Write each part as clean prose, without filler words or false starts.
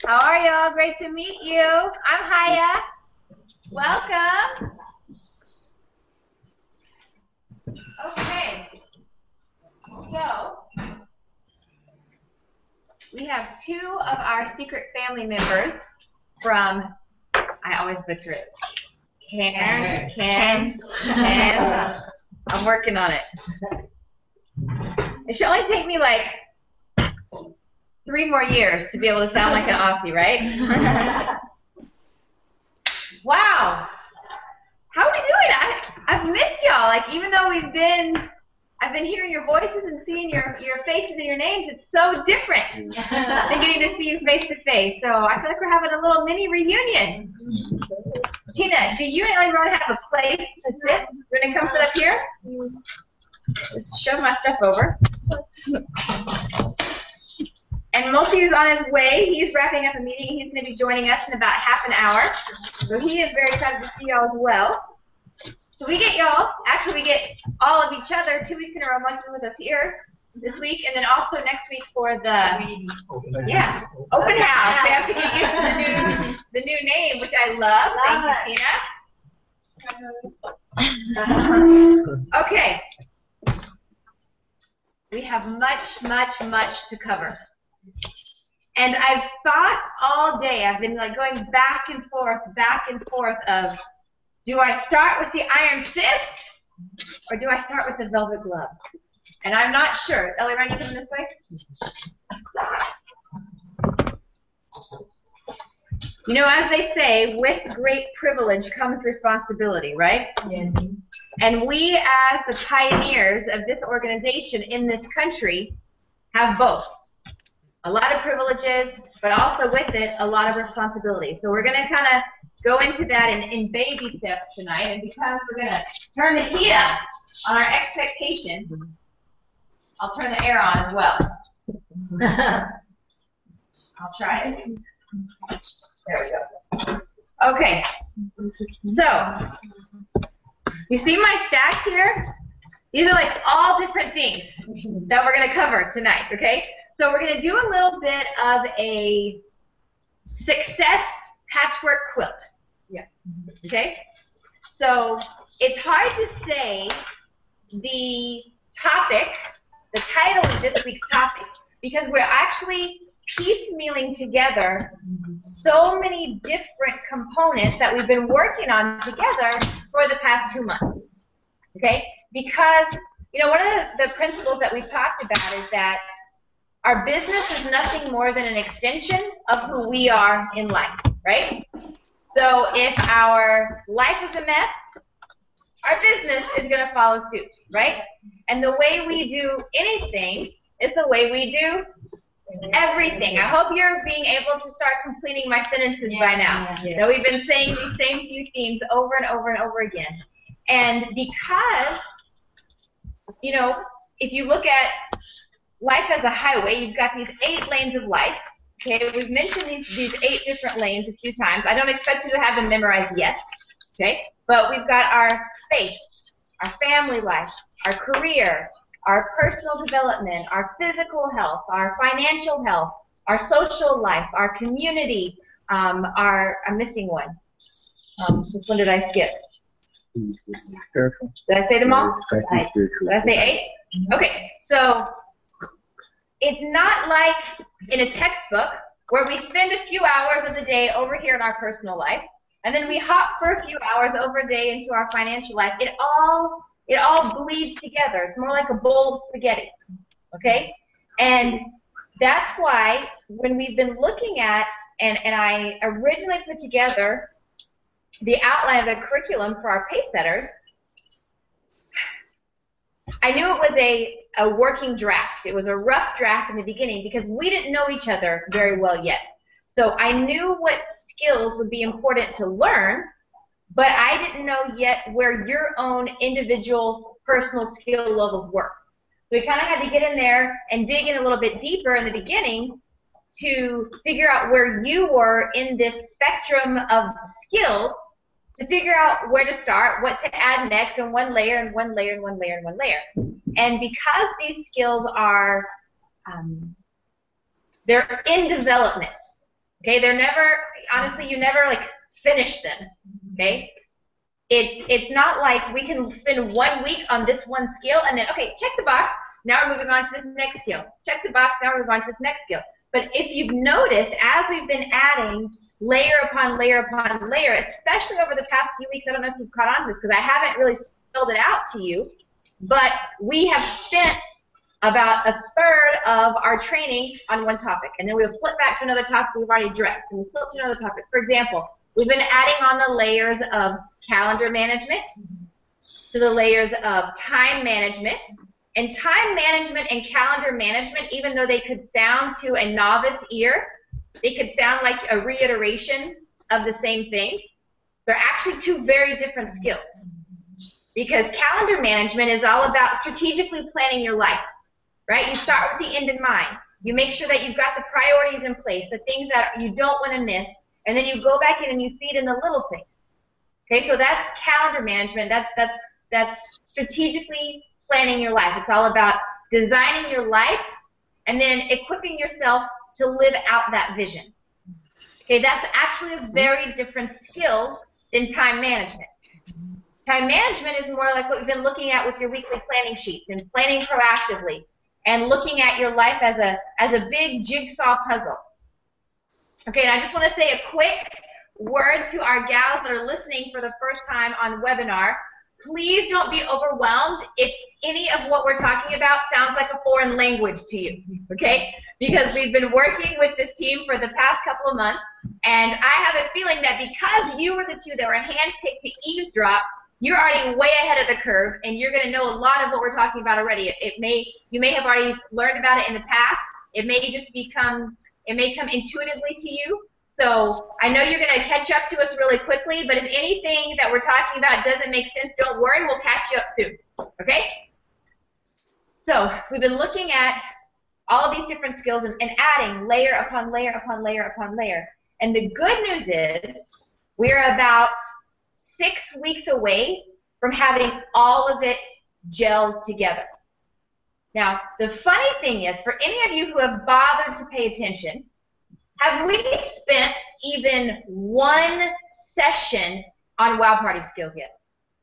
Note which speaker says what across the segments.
Speaker 1: How are y'all? Great to meet you. I'm Haya. Welcome. Okay. So, we have two of our secret family members from, I always butcher it, Can. I'm working on it. It should only take me like 3 more years to be able to sound like an Aussie, right? Wow. How are we doing? I've missed y'all. Like, even though I've been hearing your voices and seeing your faces and your names, it's so different than getting to see you face to face. So I feel like we're having a little mini reunion. Tina, do you and everyone have a place to sit? We're going to come sit up here. Just shove my stuff over. And Multi's on his way. He's wrapping up a meeting. He's going to be joining us in about half an hour. So he is very excited to see y'all as well. So we get y'all. Actually, we get all of each other 2 weeks in a row. Most of them with us here this week, and then also next week for the open house. They have to get used to the new name, which I love. Thank you, Tina. Okay. We have much to cover. And I've thought all day, I've been like going back and forth of, do I start with the iron fist or do I start with the velvet glove? And I'm not sure. Ellie, run you come this way? You know, as they say, with great privilege comes responsibility, right? Yes. And we, as the pioneers of this organization in this country, have both. A lot of privileges, but also with it, a lot of responsibility. So we're going to kind of go into that in baby steps tonight. And because we're going to turn the heat up on our expectations, I'll turn the air on as well. I'll try it. There we go. Okay. So, you see my stack here? These are like all different things that we're going to cover tonight, okay? So we're going to do a little bit of a success patchwork quilt. Yeah. Okay? So it's hard to say the topic, the title of this week's topic, because we're actually piecemealing together so many different components that we've been working on together for the past 2 months. Okay? Because, you know, one of the principles that we've talked about is that our business is nothing more than an extension of who we are in life, right? So if our life is a mess, our business is going to follow suit, right? And the way we do anything is the way we do everything. I hope you're being able to start completing my sentences by now. That we've been saying these same few themes over and over and over again. And because, you know, if you look at life as a highway, you've got these 8 lanes of life. Okay, we've mentioned these 8 different lanes a few times. I don't expect you to have them memorized yet. Okay, but we've got our faith, our family life, our career, our personal development, our physical health, our financial health, our social life, our community, I'm missing one. Which one did I skip? Did I say them all? Did I say 8? Okay, so it's not like in a textbook where we spend a few hours of the day over here in our personal life, and then we hop for a few hours over a day into our financial life. It all bleeds together. It's more like a bowl of spaghetti, okay? And that's why when we've been looking at, and I originally put together the outline of the curriculum for our pace setters, I knew it was a working draft. It was a rough draft in the beginning because we didn't know each other very well yet. So I knew what skills would be important to learn, but I didn't know yet where your own individual personal skill levels were. So we kind of had to get in there and dig in a little bit deeper in the beginning to figure out where you were in this spectrum of skills, to figure out where to start, what to add next, and one layer, and one layer, and one layer, and one layer. And because these skills are, they're in development, Okay, they're never, honestly, you never like finish them. Okay, it's not like we can spend 1 week on this one skill and then, okay, check the box. Now we're moving on to this next skill. Check the box. Now we're moving on to this next skill. But if you've noticed, as we've been adding layer upon layer upon layer, especially over the past few weeks, I don't know if you've caught on to this because I haven't really spelled it out to you, but we have spent about a third of our training on one topic. And then we'll flip back to another topic we've already addressed. And we'll flip to another topic. For example, we've been adding on the layers of calendar management to the layers of time management. And time management and calendar management, even though they could sound to a novice ear, they could sound like a reiteration of the same thing. They're actually two very different skills. Because calendar management is all about strategically planning your life, right? You start with the end in mind. You make sure that you've got the priorities in place, the things that you don't want to miss, and then you go back in and you feed in the little things. Okay, so that's calendar management. That's strategically planning your life. It's all about designing your life and then equipping yourself to live out that vision. Okay, that's actually a very different skill than time management. Time management is more like what we've been looking at with your weekly planning sheets and planning proactively and looking at your life as a big jigsaw puzzle. Okay, and I just want to say a quick word to our gals that are listening for the first time on webinar. Please don't be overwhelmed if any of what we're talking about sounds like a foreign language to you, okay? Because we've been working with this team for the past couple of months, and I have a feeling that because you were the two that were handpicked to eavesdrop, you're already way ahead of the curve, and you're going to know a lot of what we're talking about already. You may have already learned about it in the past. It may come intuitively to you. So I know you're going to catch up to us really quickly, but if anything that we're talking about doesn't make sense, don't worry, we'll catch you up soon, okay? So we've been looking at all of these different skills and adding layer upon layer upon layer upon layer. And the good news is we're about 6 weeks away from having all of it gelled together. Now, the funny thing is, for any of you who have bothered to pay attention, have we spent even one session on Wow Party skills yet?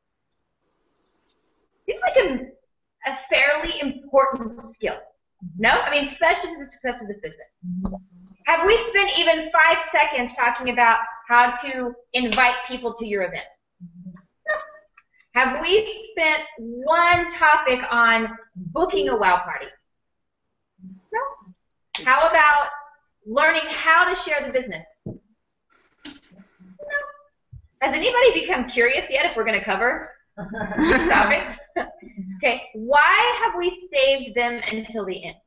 Speaker 1: Seems like a fairly important skill. No? I mean, especially to the success of this business. Have we spent even 5 seconds talking about how to invite people to your events? No. Have we spent one topic on booking a Wow Party? No. How about learning how to share the business? No. Has anybody become curious yet if we're going to cover these topics? Okay. Why have we saved them until the end?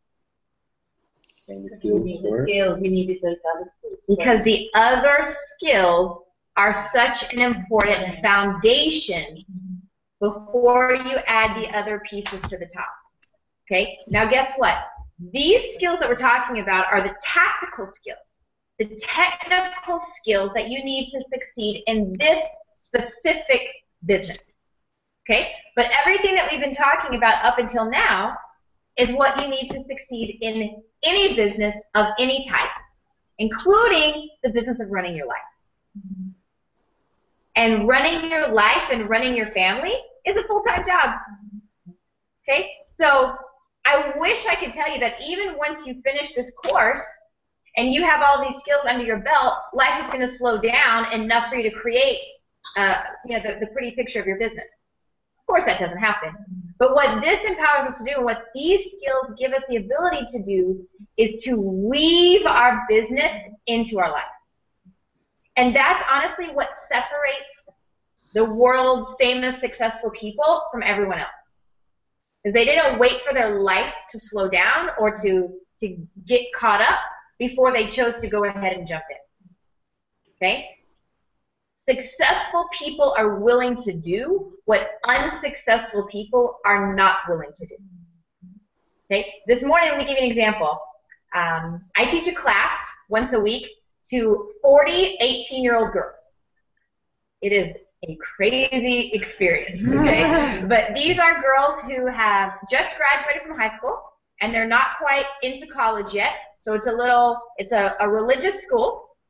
Speaker 1: Because the other skills are such an important foundation before you add the other pieces to the top. Okay? Now guess what? These skills that we're talking about are the tactical skills, the technical skills that you need to succeed in this specific business. Okay? But everything that we've been talking about up until now is what you need to succeed in any business of any type, including the business of running your life. And running your life and running your family is a full-time job. Okay? So I wish I could tell you that even once you finish this course and you have all these skills under your belt, life is going to slow down enough for you to create the pretty picture of your business. Of course that doesn't happen. But what this empowers us to do and what these skills give us the ability to do is to weave our business into our life. And that's honestly what separates the world famous successful people from everyone else. Because they didn't wait for their life to slow down or to get caught up before they chose to go ahead and jump in. Okay? Successful people are willing to do what unsuccessful people are not willing to do. Okay? This morning, let me give you an example. I teach a class once a week to 40 18-year-old girls. It is a crazy experience, okay? But these are girls who have just graduated from high school, and they're not quite into college yet, so it's a religious school,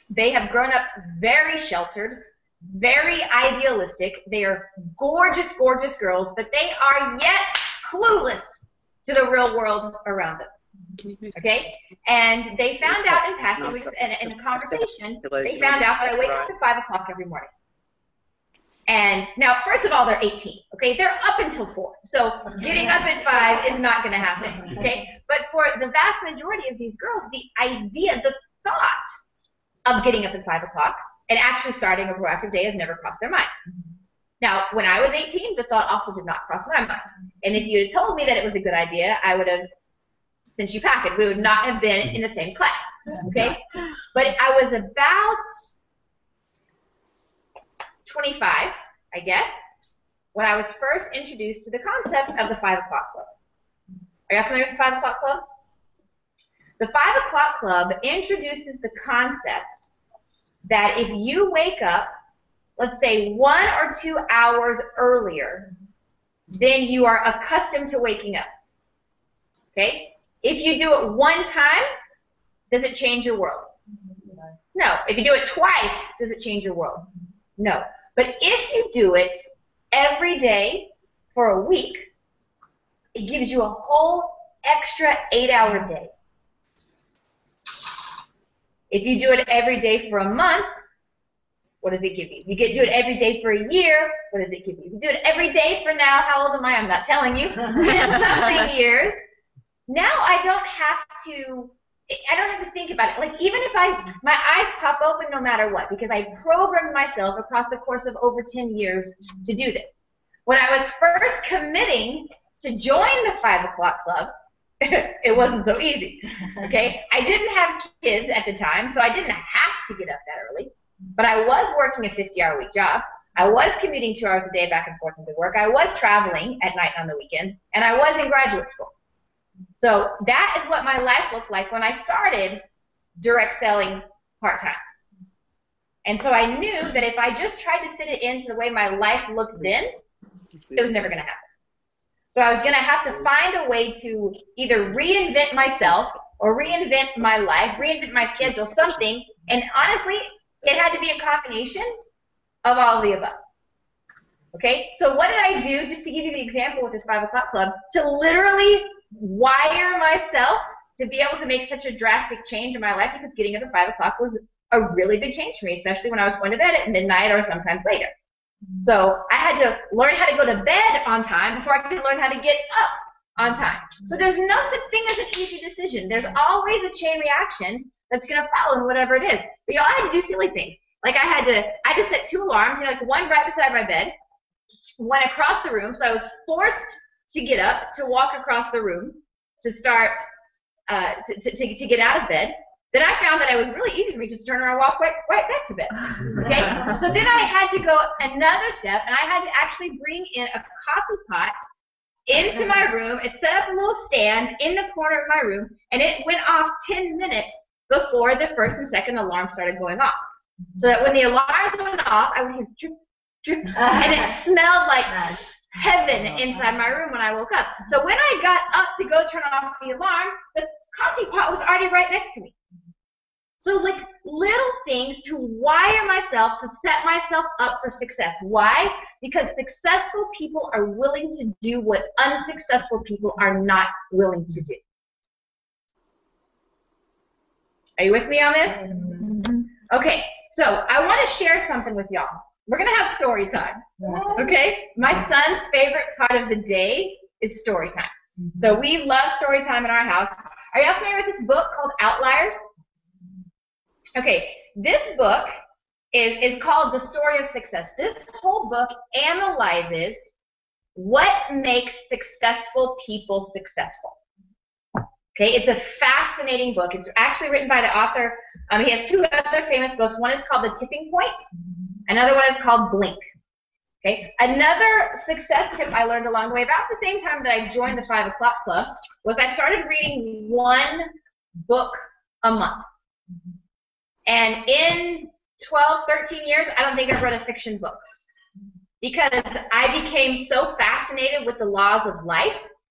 Speaker 1: They have grown up very sheltered, very idealistic. They are gorgeous, gorgeous girls, but they are yet clueless to the real world around them. Okay? And they found out in passing, in a conversation, they found out that I wake up at 5 o'clock every morning. And now, first of all, they're 18. Okay? They're up until 4. So getting up at 5 is not going to happen. Okay? But for the vast majority of these girls, the idea, the thought of getting up at 5 o'clock and actually starting a proactive day has never crossed their mind. Now, when I was 18, the thought also did not cross my mind. And if you had told me that it was a good idea, I would have sent you packing. We would not have been in the same class. Okay? But I was about 25, I guess, when I was first introduced to the concept of the 5 o'clock club. Are you familiar with the 5 o'clock club? The 5 o'clock club introduces the concept that if you wake up, let's say 1 or 2 hours earlier than you are accustomed to waking up, okay? If you do it 1 time, does it change your world? No. If you do it twice, does it change your world? No. But if you do it every day for a week, it gives you a whole extra 8-hour day. If you do it every day for a month, what does it give you? You do it every day for a year, what does it give you? If you do it every day for now, how old am I? I'm not telling you. 10-something years. Now I don't have to think about it. Like even if my eyes pop open no matter what, because I programmed myself across the course of over 10 years to do this. When I was first committing to join the 5 o'clock club, it wasn't so easy, okay? I didn't have kids at the time, so I didn't have to get up that early, but I was working a 50-hour-week job. I was commuting 2 hours a day back and forth into work. I was traveling at night on the weekends, and I was in graduate school. So that is what my life looked like when I started direct selling part-time. And so I knew that if I just tried to fit it into the way my life looked then, it was never going to happen. So I was going to have to find a way to either reinvent myself or reinvent my life, reinvent my schedule, something. And honestly, it had to be a combination of all of the above. Okay? So what did I do, just to give you the example with this 5 o'clock club, to literally wire myself to be able to make such a drastic change in my life, because getting up at 5 o'clock was a really big change for me, especially when I was going to bed at midnight or sometimes later. So I had to learn how to go to bed on time before I could learn how to get up on time. So there's no such thing as an easy decision. There's always a chain reaction that's going to follow in whatever it is. But y'all had to do silly things. Like I had to set 2 alarms, like one right beside my bed, one across the room, so I was forced to get up, to walk across the room, to start, to get out of bed. Then I found that it was really easy for me to turn around and walk right back to bed. Okay? So then I had to go another step, and I had to actually bring in a coffee pot into my room and set up a little stand in the corner of my room, and it went off 10 minutes before the first and second alarm started going off. So that when the alarms went off, I would hear drip, drip, and it smelled like heaven inside my room when I woke up. So when I got up to go turn off the alarm, the coffee pot was already right next to me. So like little things to wire myself, to set myself up for success. Why? Because successful people are willing to do what unsuccessful people are not willing to do. Are you with me on this? Okay, so I want to share something with y'all. We're going to have story time, okay? My son's favorite part of the day is story time. So we love story time in our house. Are y'all familiar with this book called Outliers? Okay, this book is called The Story of Success. This whole book analyzes what makes successful people successful. Okay, it's a fascinating book. It's actually written by the author. He has 2 other famous books. One is called The Tipping Point. Another one is called Blink. Okay, another success tip I learned along the way, about the same time that I joined the 5 o'clock club, was I started reading 1 book a month. And in 12, 13 years, I don't think I've read a fiction book. Because I became so fascinated with the laws of life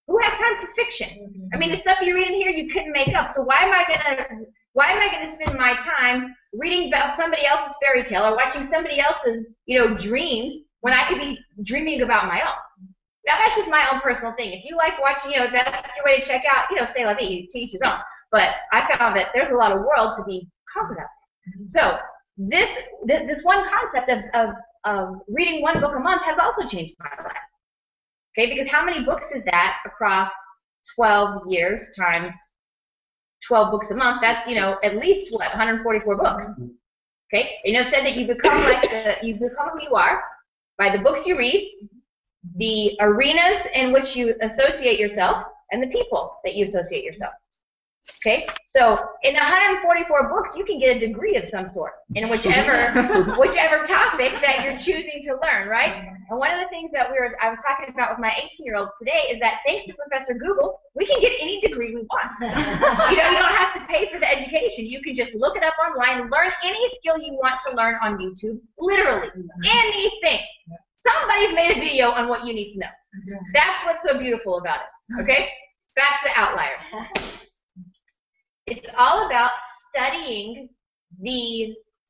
Speaker 1: Who has time for fiction? I mean, the stuff you read in here you couldn't make up. So why am I gonna spend my time reading about somebody else's fairy tale or watching somebody else's, dreams when I could be dreaming about my own? Now that's just my own personal thing. If you like watching, if that's your way to check out, c'est la vie, to each his own. But I found that there's a lot of world to be conquered out there. So this one concept of reading one book a month has also changed my life. Okay, because how many books is that across 12 years times 12 books a month? That's, at least, 144 books. Okay, it said that you become you become who you are by the books you read, the arenas in which you associate yourself, and the people that you associate yourself. Okay, so in 144 books, you can get a degree of some sort in whichever topic that you're choosing to learn, right? And one of the things that I was talking about with my 18-year-olds today is that thanks to Professor Google, we can get any degree we want. You don't have to pay for the education. You can just look it up online, learn any skill you want to learn on YouTube, literally anything. Somebody's made a video on what you need to know. That's what's so beautiful about it. Okay, that's the outliers. It's all about studying the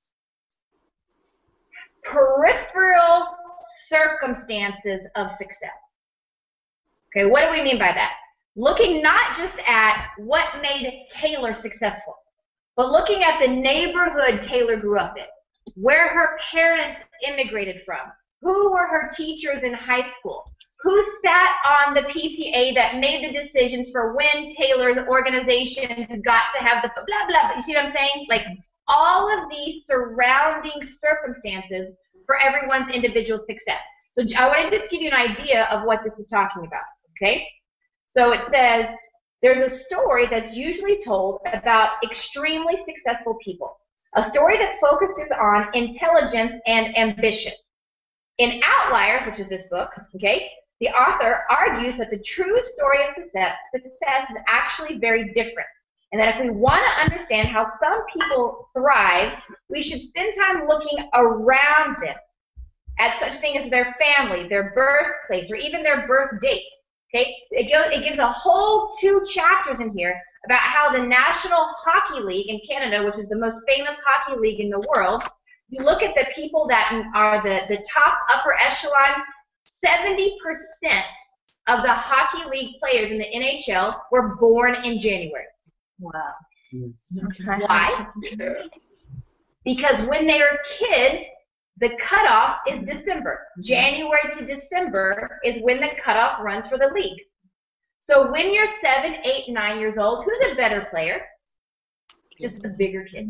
Speaker 1: peripheral circumstances of success. Okay, what do we mean by that? Looking not just at what made Taylor successful, but looking at the neighborhood Taylor grew up in, where her parents immigrated from, who were her teachers in high school, who sat on the PTA that made the decisions for when Taylor's organizations got to have the blah, blah, blah. You see what I'm saying? Like all of these surrounding circumstances for everyone's individual success. So I want to just give you an idea of what this is talking about, okay? So it says there's a story that's usually told about extremely successful people, a story that focuses on intelligence and ambition. In Outliers, which is this book, okay, the author argues that the true story of success is actually very different, and that if we want to understand how some people thrive, we should spend time looking around them at such things as their family, their birthplace, or even their birth date. Okay, it gives a whole 2 chapters in here about how the National Hockey League in Canada, which is the most famous hockey league in the world, you look at the people that are the top upper echelon. 70% of the hockey league players in the NHL were born in January.
Speaker 2: Wow.
Speaker 1: Why? Because when they were kids, the cutoff is December. January to December is when the cutoff runs for the leagues. So when you're 7, 8, 9 years old, who's a better player? Just the bigger kid.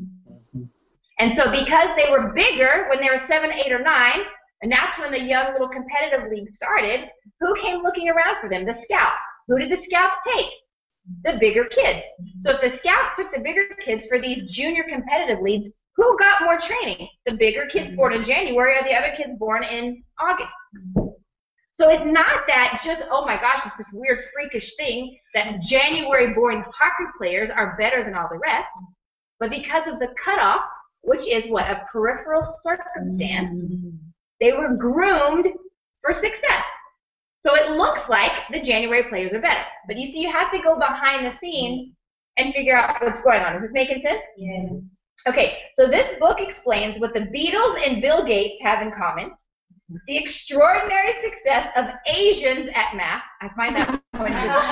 Speaker 1: And so because they were bigger when they were 7, 8, or 9, and that's when the young little competitive league started, who came looking around for them? The scouts. Who did the scouts take? The bigger kids. So if the scouts took the bigger kids for these junior competitive leagues, who got more training? The bigger kids born in January or the other kids born in August? So it's not that just, oh my gosh, it's this weird freakish thing that January-born hockey players are better than all the rest, but because of the cutoff, which is what? A peripheral circumstance, they were groomed for success. So it looks like the January players are better. But you see, you have to go behind the scenes and figure out what's going on. Is this making sense?
Speaker 2: Yes.
Speaker 1: Okay, so this book explains what the Beatles and Bill Gates have in common, the extraordinary success of Asians at math. I find that one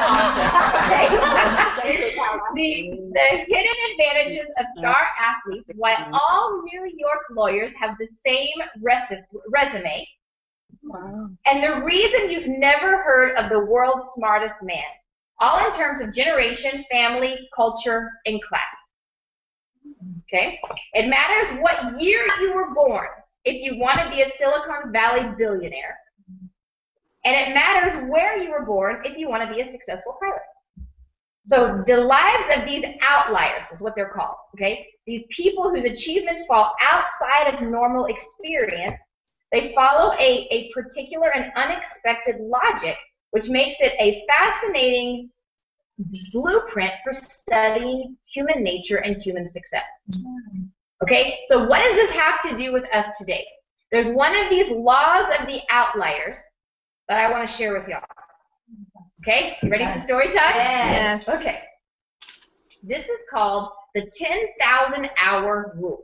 Speaker 1: the hidden advantages of star athletes, why all New York lawyers have the same resume,
Speaker 2: Wow.
Speaker 1: and the reason you've never heard of the world's smartest man, all in terms of generation, family, culture, and class. Okay? It matters what year you were born if you want to be a Silicon Valley billionaire. And it matters where you were born if you want to be a successful pilot. So the lives of these outliers is what they're called. Okay? These people whose achievements fall outside of normal experience, they follow a particular and unexpected logic, which makes it a fascinating blueprint for studying human nature and human success. Okay, so what does this have to do with us today? There's one of these laws of the outliers that I want to share with y'all. Okay, you ready for story time?
Speaker 2: Yes.
Speaker 1: Okay. This is called the 10,000 hour rule.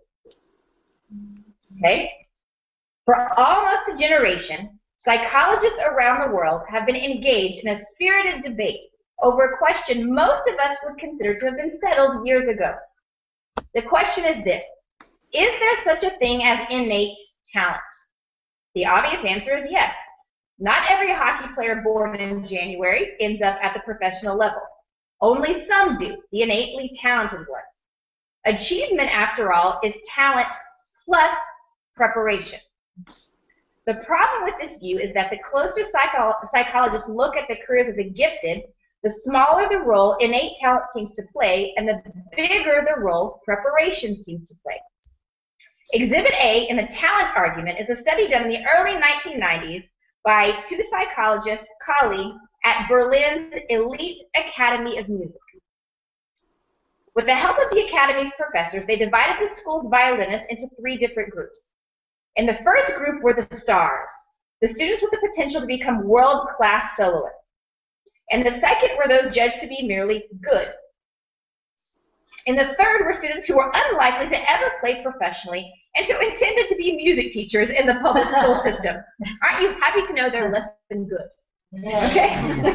Speaker 1: Okay? For almost a generation, psychologists around the world have been engaged in a spirited debate over a question most of us would consider to have been settled years ago. The question is this: is there such a thing as innate talent? The obvious answer is yes. Not every hockey player born in January ends up at the professional level. Only some do, the innately talented ones. Achievement, after all, is talent plus preparation. The problem with this view is that the closer psychologists look at the careers of the gifted, the smaller the role innate talent seems to play, and the bigger the role preparation seems to play. Exhibit A in the talent argument is a study done in the early 1990s by two psychologists, colleagues at Berlin's Elite Academy of Music. With the help of the Academy's professors, they divided the school's violinists into three different groups. In the first group were the stars, the students with the potential to become world-class soloists. In the second were those judged to be merely good. In the third were students who were unlikely to ever play professionally and who intended to be music teachers in the public school system. Aren't you happy to know they're less than good? Okay?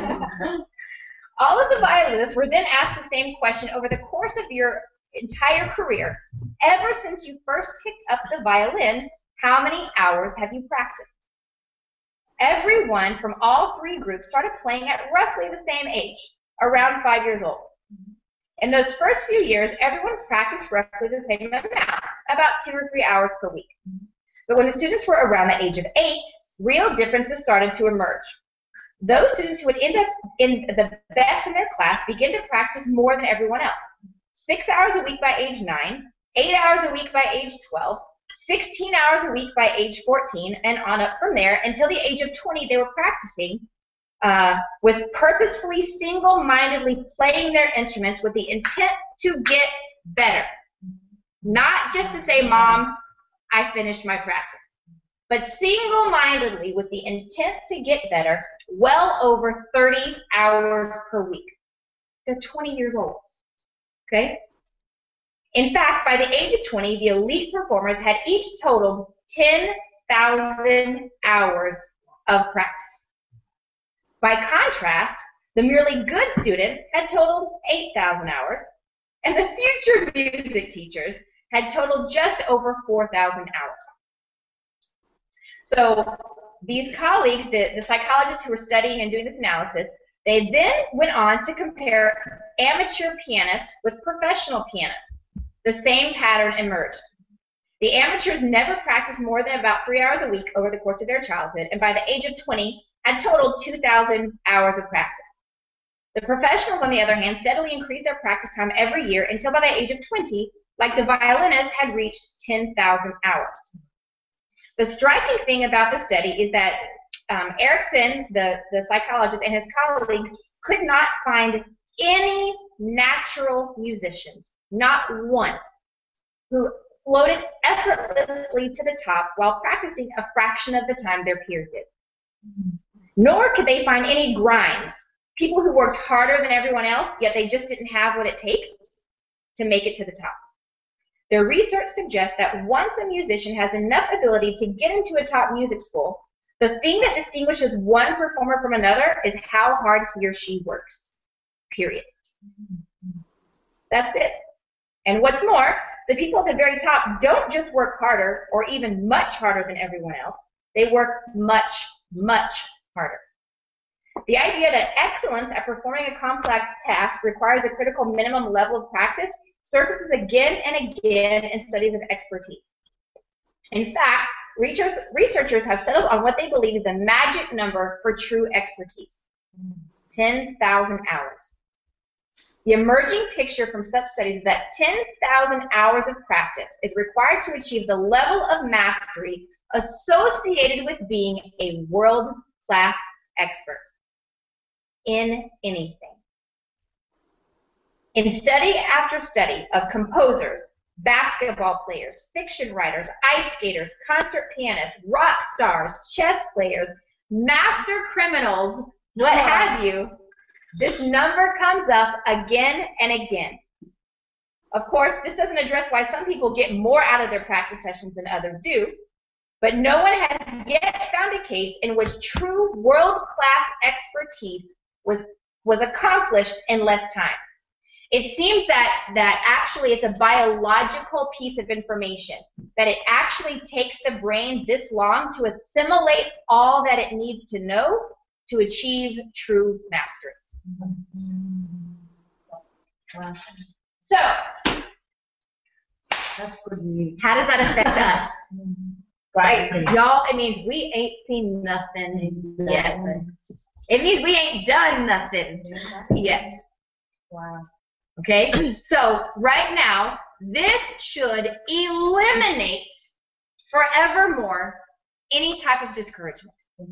Speaker 1: All of the violinists were then asked the same question over the course of your entire career. Ever since you first picked up the violin, how many hours have you practiced? Everyone from all three groups started playing at roughly the same age, around 5 years old. In those first few years, everyone practiced roughly the same amount, about 2 or 3 hours per week. But when the students were around the age of 8, real differences started to emerge. Those students who would end up in the best in their class began to practice more than everyone else. 6 hours a week by age 9, 8 hours a week by age 12, 16 hours a week by age 14, and on up from there until the age of 20 they were practicing with purposefully, single-mindedly playing their instruments with the intent to get better. Not just to say, Mom, I finished my practice, but single-mindedly with the intent to get better, well over 30 hours per week. They're 20 years old, okay? In fact, by the age of 20, the elite performers had each totaled 10,000 hours of practice. By contrast, the merely good students had totaled 8,000 hours, and the future music teachers had totaled just over 4,000 hours. So these colleagues, the psychologists who were studying and doing this analysis, they then went on to compare amateur pianists with professional pianists. The same pattern emerged. The amateurs never practiced more than about 3 hours a week over the course of their childhood, and by the age of 20, had totaled 2,000 hours of practice. The professionals, on the other hand, steadily increased their practice time every year until by the age of 20, like the violinists, had reached 10,000 hours. The striking thing about the study is that Erickson, the psychologist, and his colleagues could not find any natural musicians, not one, who floated effortlessly to the top while practicing a fraction of the time their peers did. Nor could they find any grinds, people who worked harder than everyone else, yet they just didn't have what it takes to make it to the top. Their research suggests that once a musician has enough ability to get into a top music school, the thing that distinguishes one performer from another is how hard he or she works, period. That's it. And what's more, the people at the very top don't just work harder or even much harder than everyone else. They work much, much harder. The idea that excellence at performing a complex task requires a critical minimum level of practice surfaces again and again in studies of expertise. In fact, researchers have settled on what they believe is the magic number for true expertise: 10,000 hours. The emerging picture from such studies is that 10,000 hours of practice is required to achieve the level of mastery associated with being a world-class expert in anything. In study after study of composers, basketball players, fiction writers, ice skaters, concert pianists, rock stars, chess players, master criminals, what have you, This number comes up again and again. Of course, this doesn't address why some people get more out of their practice sessions than others do, but no one has yet found a case in which true world-class expertise was accomplished in less time. It seems that actually it's a biological piece of information, that it actually takes the brain this long to assimilate all that it needs to know to achieve true mastery.
Speaker 2: Wow.
Speaker 1: So,
Speaker 2: That's good news.
Speaker 1: how does that affect us?
Speaker 2: Right.
Speaker 1: Y'all, it means we ain't seen nothing yet. It means we ain't done nothing yet.
Speaker 2: Wow.
Speaker 1: Okay? So, right now, this should eliminate forevermore any type of discouragement.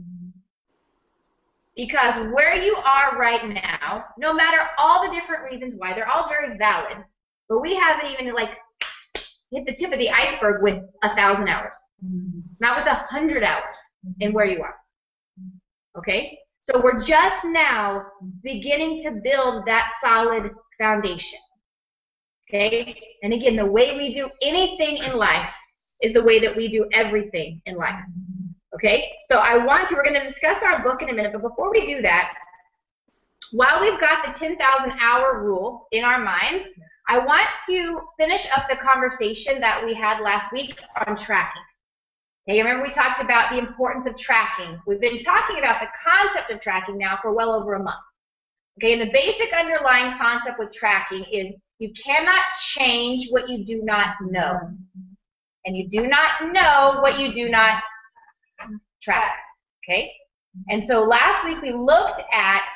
Speaker 1: Because where you are right now, no matter all the different reasons why, they're all very valid, but we haven't even hit the tip of the iceberg with 1,000 hours. Not with 100 hours in where you are. Okay? So we're just now beginning to build that solid foundation. Okay? And again, the way we do anything in life is the way that we do everything in life. Okay? So we're going to discuss our book in a minute, but before we do that, while we've got the 10,000 hour rule in our minds, I want to finish up the conversation that we had last week on tracking. Okay, remember we talked about the importance of tracking. We've been talking about the concept of tracking now for well over a month. Okay, and the basic underlying concept with tracking is you cannot change what you do not know. And you do not know what you do not track. Okay? And so last week we looked at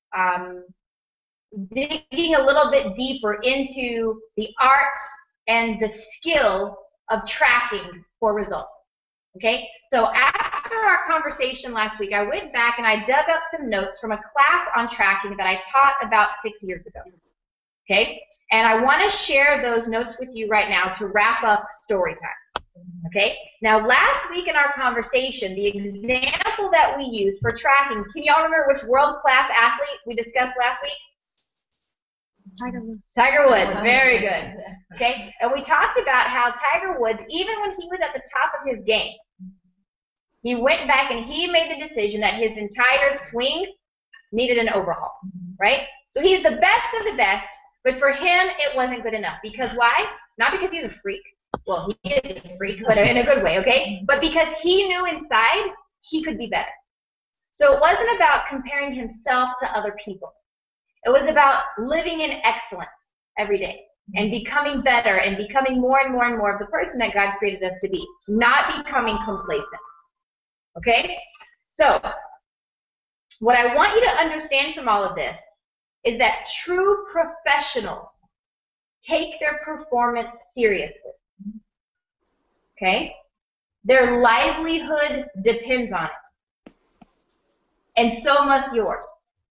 Speaker 1: digging a little bit deeper into the art and the skill of tracking for results. Okay, so after our conversation last week, I went back and I dug up some notes from a class on tracking that I taught about 6 years ago. Okay, and I want to share those notes with you right now to wrap up story time. Okay, now last week in our conversation, the example that we used for tracking, can y'all remember which world-class athlete we discussed last week?
Speaker 2: Tiger Woods.
Speaker 1: Tiger Woods, very good. Okay, and we talked about how Tiger Woods, even when he was at the top of his game, he went back and he made the decision that his entire swing needed an overhaul, right? So he's the best of the best, but for him it wasn't good enough. Because why? Not because he's a freak. Well, he is a freak, but in a good way, okay? But because he knew inside he could be better. So it wasn't about comparing himself to other people. It was about living in excellence every day and becoming better and becoming more and more and more of the person that God created us to be, not becoming complacent. Okay? So, what I want you to understand from all of this is that true professionals take their performance seriously. Okay? Their livelihood depends on it. And so must yours.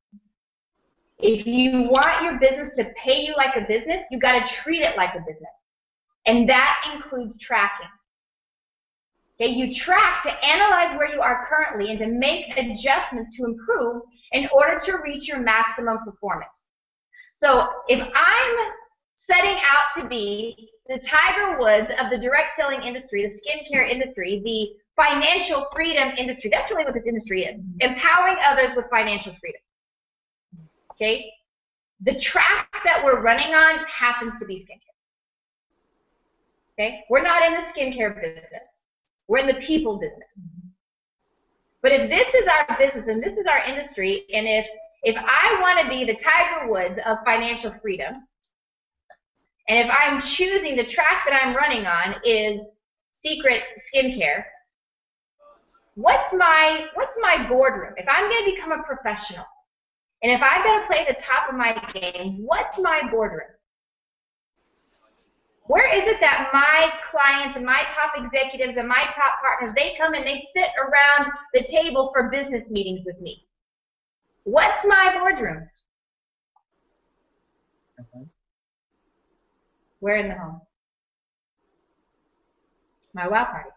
Speaker 1: If you want your business to pay you like a business, you've got to treat it like a business. And that includes tracking. Okay, you track to analyze where you are currently and to make adjustments to improve in order to reach your maximum performance. So if I'm setting out to be the Tiger Woods of the direct selling industry, the skincare industry, the financial freedom industry, that's really what this industry is, empowering others with financial freedom. Okay, the track that we're running on happens to be skincare. Okay, we're not in the skincare business. We're in the people business. But if this is our business and this is our industry, and if I want to be the Tiger Woods of financial freedom, and if I'm choosing the track that I'm running on is secret skincare, what's my boardroom? If I'm going to become a professional, and if I'm going to play the top of my game, what's my boardroom? Where is it that my clients and my top executives and my top partners, they come and they sit around the table for business meetings with me? What's my boardroom? Where in the home? My wow party.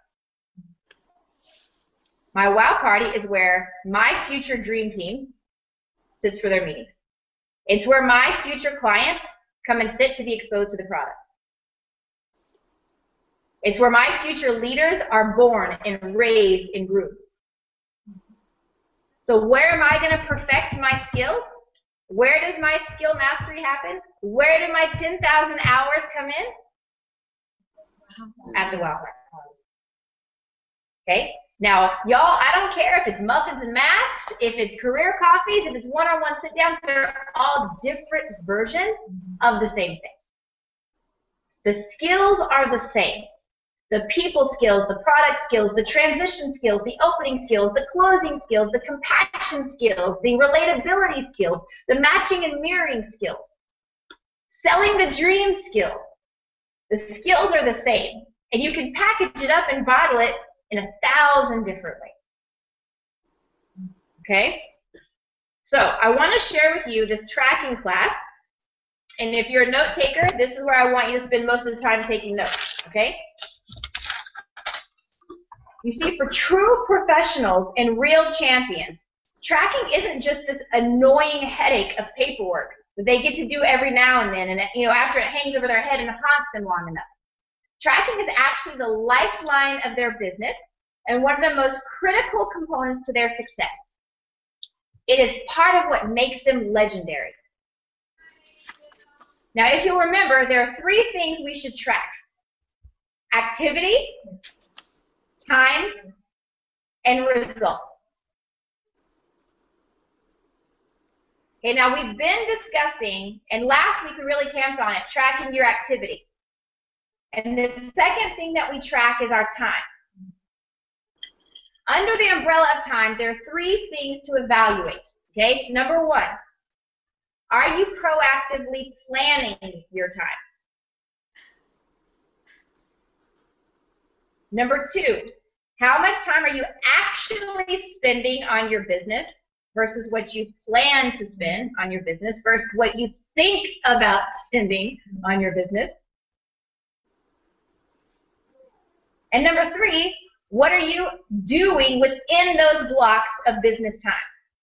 Speaker 1: My wow party is where my future dream team sits for their meetings. It's where my future clients come and sit to be exposed to the product. It's where my future leaders are born and raised and grew. So where am I going to perfect my skills? Where does my skill mastery happen? Where do my 10,000 hours come in? At the Wow Party. Okay? Now, y'all, I don't care if it's muffins and masks, if it's career coffees, if it's one-on-one sit-downs, they're all different versions of the same thing. The skills are the same. The people skills, the product skills, the transition skills, the opening skills, the closing skills, the compassion skills, the relatability skills, the matching and mirroring skills, selling the dream skills. The skills are the same, and you can package it up and bottle it in 1,000 different ways. Okay? So I want to share with you this tracking class, and if you're a note taker, this is where I want you to spend most of the time taking notes. Okay? You see, for true professionals and real champions, tracking isn't just this annoying headache of paperwork that they get to do every now and then, and after it hangs over their head and haunts them long enough. Tracking is actually the lifeline of their business and one of the most critical components to their success. It is part of what makes them legendary. Now, if you'll remember, there are 3 things we should track: activity, time, and results. Okay, now we've been discussing, and last week we really camped on it, tracking your activity. And the second thing that we track is our time. Under the umbrella of time, there are 3 things to evaluate. Okay, number 1, are you proactively planning your time? Number 2, how much time are you actually spending on your business versus what you plan to spend on your business versus what you think about spending on your business? And number 3, what are you doing within those blocks of business time?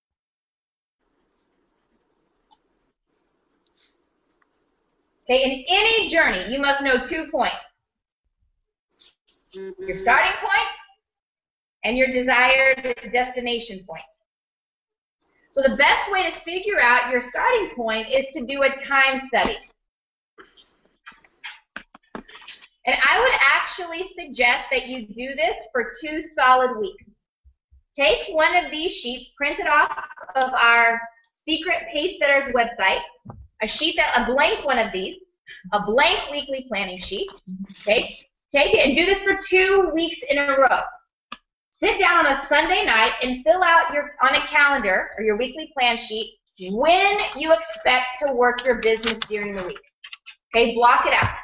Speaker 1: Okay, in any journey, you must know 2 points: your starting point and your desired destination point. So the best way to figure out your starting point is to do a time study. And I would actually suggest that you do this for 2 solid weeks. Take one of these sheets, print it off of our Secret Pacesetters website, a blank one of these, a blank weekly planning sheet. Okay, take it and do this for 2 weeks in a row. Sit down on a Sunday night and fill out on a calendar or your weekly plan sheet when you expect to work your business during the week. Okay, block it out.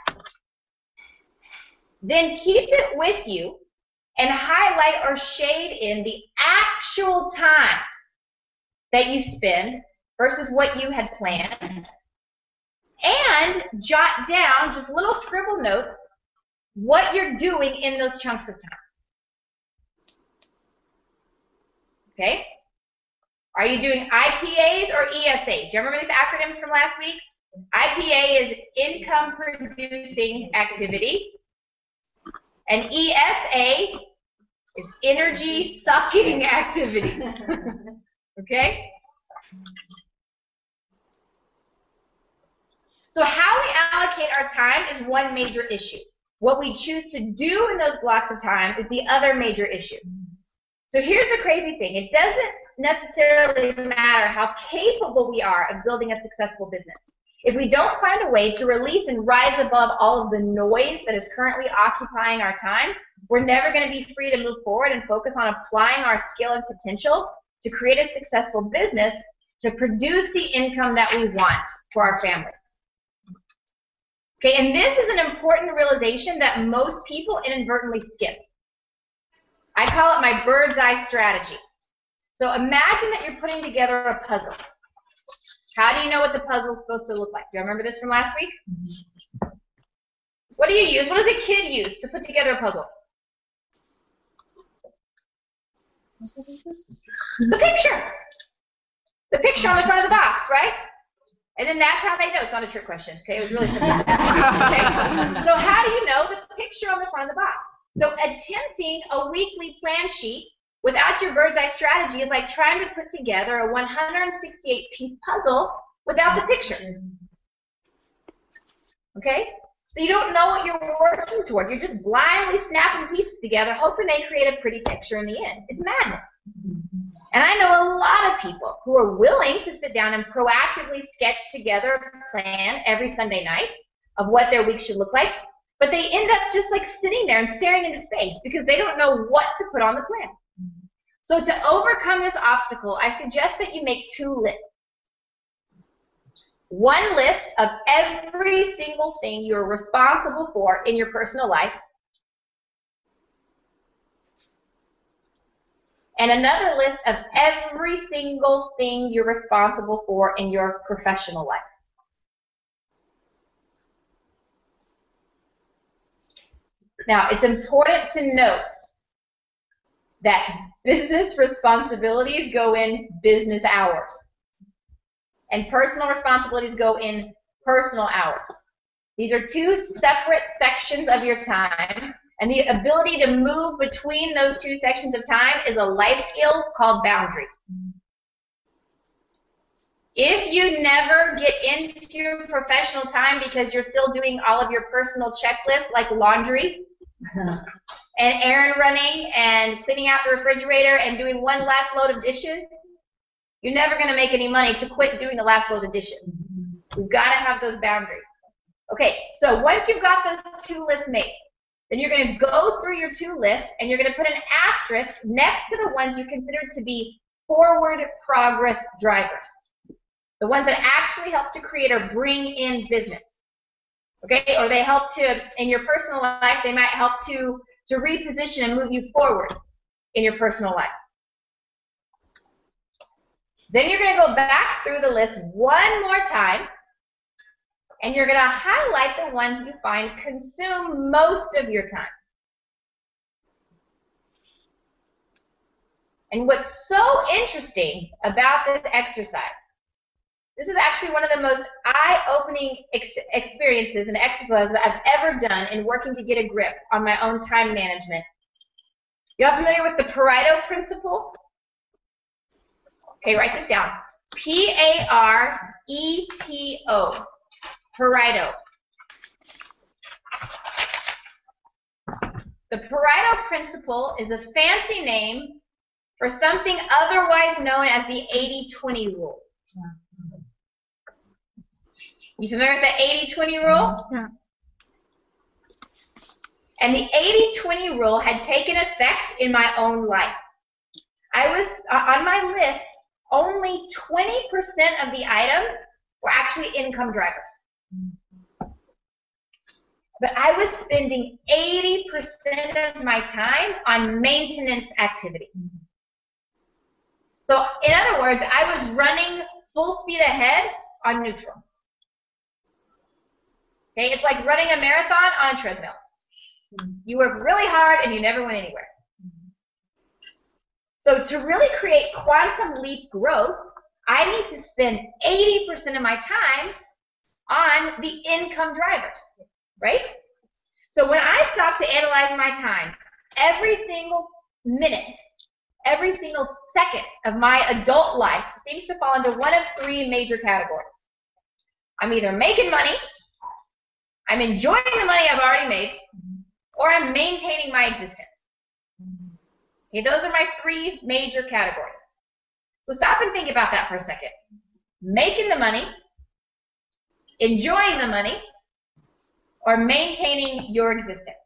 Speaker 1: Then keep it with you and highlight or shade in the actual time that you spend versus what you had planned. And jot down just little scribble notes what you're doing in those chunks of time. Okay? Are you doing IPAs or ESAs? Do you remember these acronyms from last week? IPA is income producing activities. And ESA is energy sucking activities. Okay? So how we allocate our time is one major issue. What we choose to do in those blocks of time is the other major issue. So here's the crazy thing. It doesn't necessarily matter how capable we are of building a successful business. If we don't find a way to release and rise above all of the noise that is currently occupying our time, we're never going to be free to move forward and focus on applying our skill and potential to create a successful business to produce the income that we want for our families. Okay, and this is an important realization that most people inadvertently skip. I call it my bird's eye strategy. So imagine that you're putting together a puzzle. How do you know what the puzzle is supposed to look like? Do you remember this from last week? What do you use? What does a kid use to put together a puzzle? The picture. The picture on the front of the box, right? And then that's how they know. It's not a trick question. Okay, it was really simple. Okay? So how do you know? The picture on the front of the box. So attempting a weekly plan sheet without your bird's eye strategy is like trying to put together a 168-piece puzzle without the picture. Okay? So you don't know what you're working toward. You're just blindly snapping pieces together, hoping they create a pretty picture in the end. It's madness. And I know a lot of people who are willing to sit down and proactively sketch together a plan every Sunday night of what their week should look like, but they end up just like sitting there and staring into space because they don't know what to put on the plan. So to overcome this obstacle, I suggest that you make 2 lists. One list of every single thing you're responsible for in your personal life, and another list of every single thing you're responsible for in your professional life. Now, it's important to note that business responsibilities go in business hours, and personal responsibilities go in personal hours. These are 2 separate sections of your time. And the ability to move between those 2 sections of time is a life skill called boundaries. If you never get into your professional time because you're still doing all of your personal checklists like laundry and errand running and cleaning out the refrigerator and doing one last load of dishes, you're never going to make any money to quit doing the last load of dishes. You've got to have those boundaries. Okay, so once you've got those 2 lists made, then you're going to go through your 2 lists and you're going to put an asterisk next to the ones you consider to be forward progress drivers. The ones that actually help to create or bring in business. Okay, or they help to, in your personal life, they might help to reposition and move you forward in your personal life. Then you're going to go back through the list one more time, and you're going to highlight the ones you find consume most of your time. And what's so interesting about this exercise, this is actually one of the most eye-opening experiences and exercises I've ever done in working to get a grip on my own time management. Y'all familiar with the Pareto principle? Okay, write this down. P-A-R-E-T-O. Pareto. The Pareto principle is a fancy name for something otherwise known as the 80-20 rule. You familiar with the 80-20 rule?
Speaker 2: Yeah.
Speaker 1: And the 80-20 rule had taken effect in my own life. I was, on my list, only 20% of the items were actually income drivers. But I was spending 80% of my time on maintenance activities. So, in other words, I was running full speed ahead on neutral. Okay, it's like running a marathon on a treadmill. You work really hard and you never went anywhere. So to really create quantum leap growth, I need to spend 80% of my time on the income drivers, right? So when I stop to analyze my time, every single minute, every single second of my adult life seems to fall into one of 3 major categories. I'm either making money, I'm enjoying the money I've already made, or I'm maintaining my existence. Okay, those are my 3 major categories. So stop and think about that for a second. Making the money, enjoying the money, or maintaining your existence.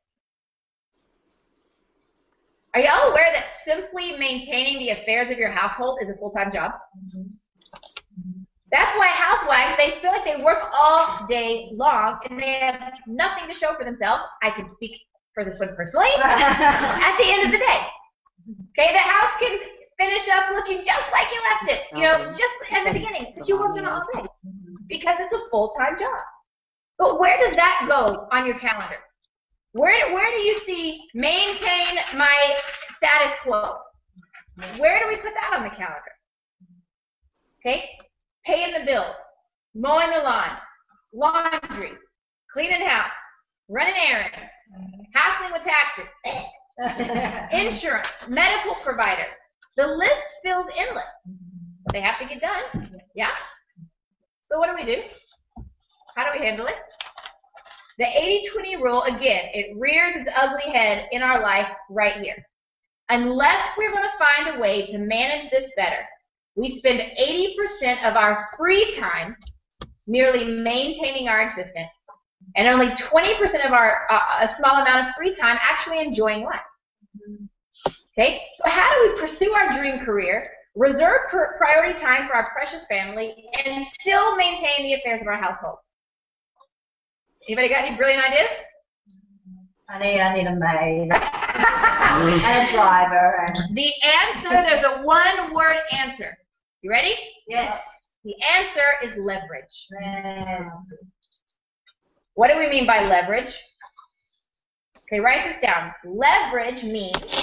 Speaker 1: Are y'all aware that simply maintaining the affairs of your household is a full-time job? That's why housewives, they feel like they work all day long and they have nothing to show for themselves. I can speak for this one personally. At the end of the day. Okay, the house can finish up looking just like you left it. You know, just at the beginning. But you worked on it all day. Because it's a full-time job. But where does that go on your calendar? Where do you see maintain my status quo? Where do we put that on the calendar? Okay? Paying the bills, mowing the lawn, laundry, cleaning house, running errands, hassling with taxes, insurance, medical providers. The list feels endless. But they have to get done. Yeah? So what do? How do we handle it? The 80-20 rule, again, it rears its ugly head in our life right here. Unless we're going to find a way to manage this better, we spend 80% of our free time merely maintaining our existence, and only 20% of our a small amount of free time actually enjoying life. Okay, so how do we pursue our dream career, reserve priority time for our precious family, and still maintain the affairs of our household? Anybody got any brilliant ideas?
Speaker 2: I need a maid and a driver.
Speaker 1: The answer, there's a one-word answer. You ready?
Speaker 2: Yes.
Speaker 1: The answer is leverage.
Speaker 2: Yes.
Speaker 1: What do we mean by leverage? Okay, write this down. Leverage means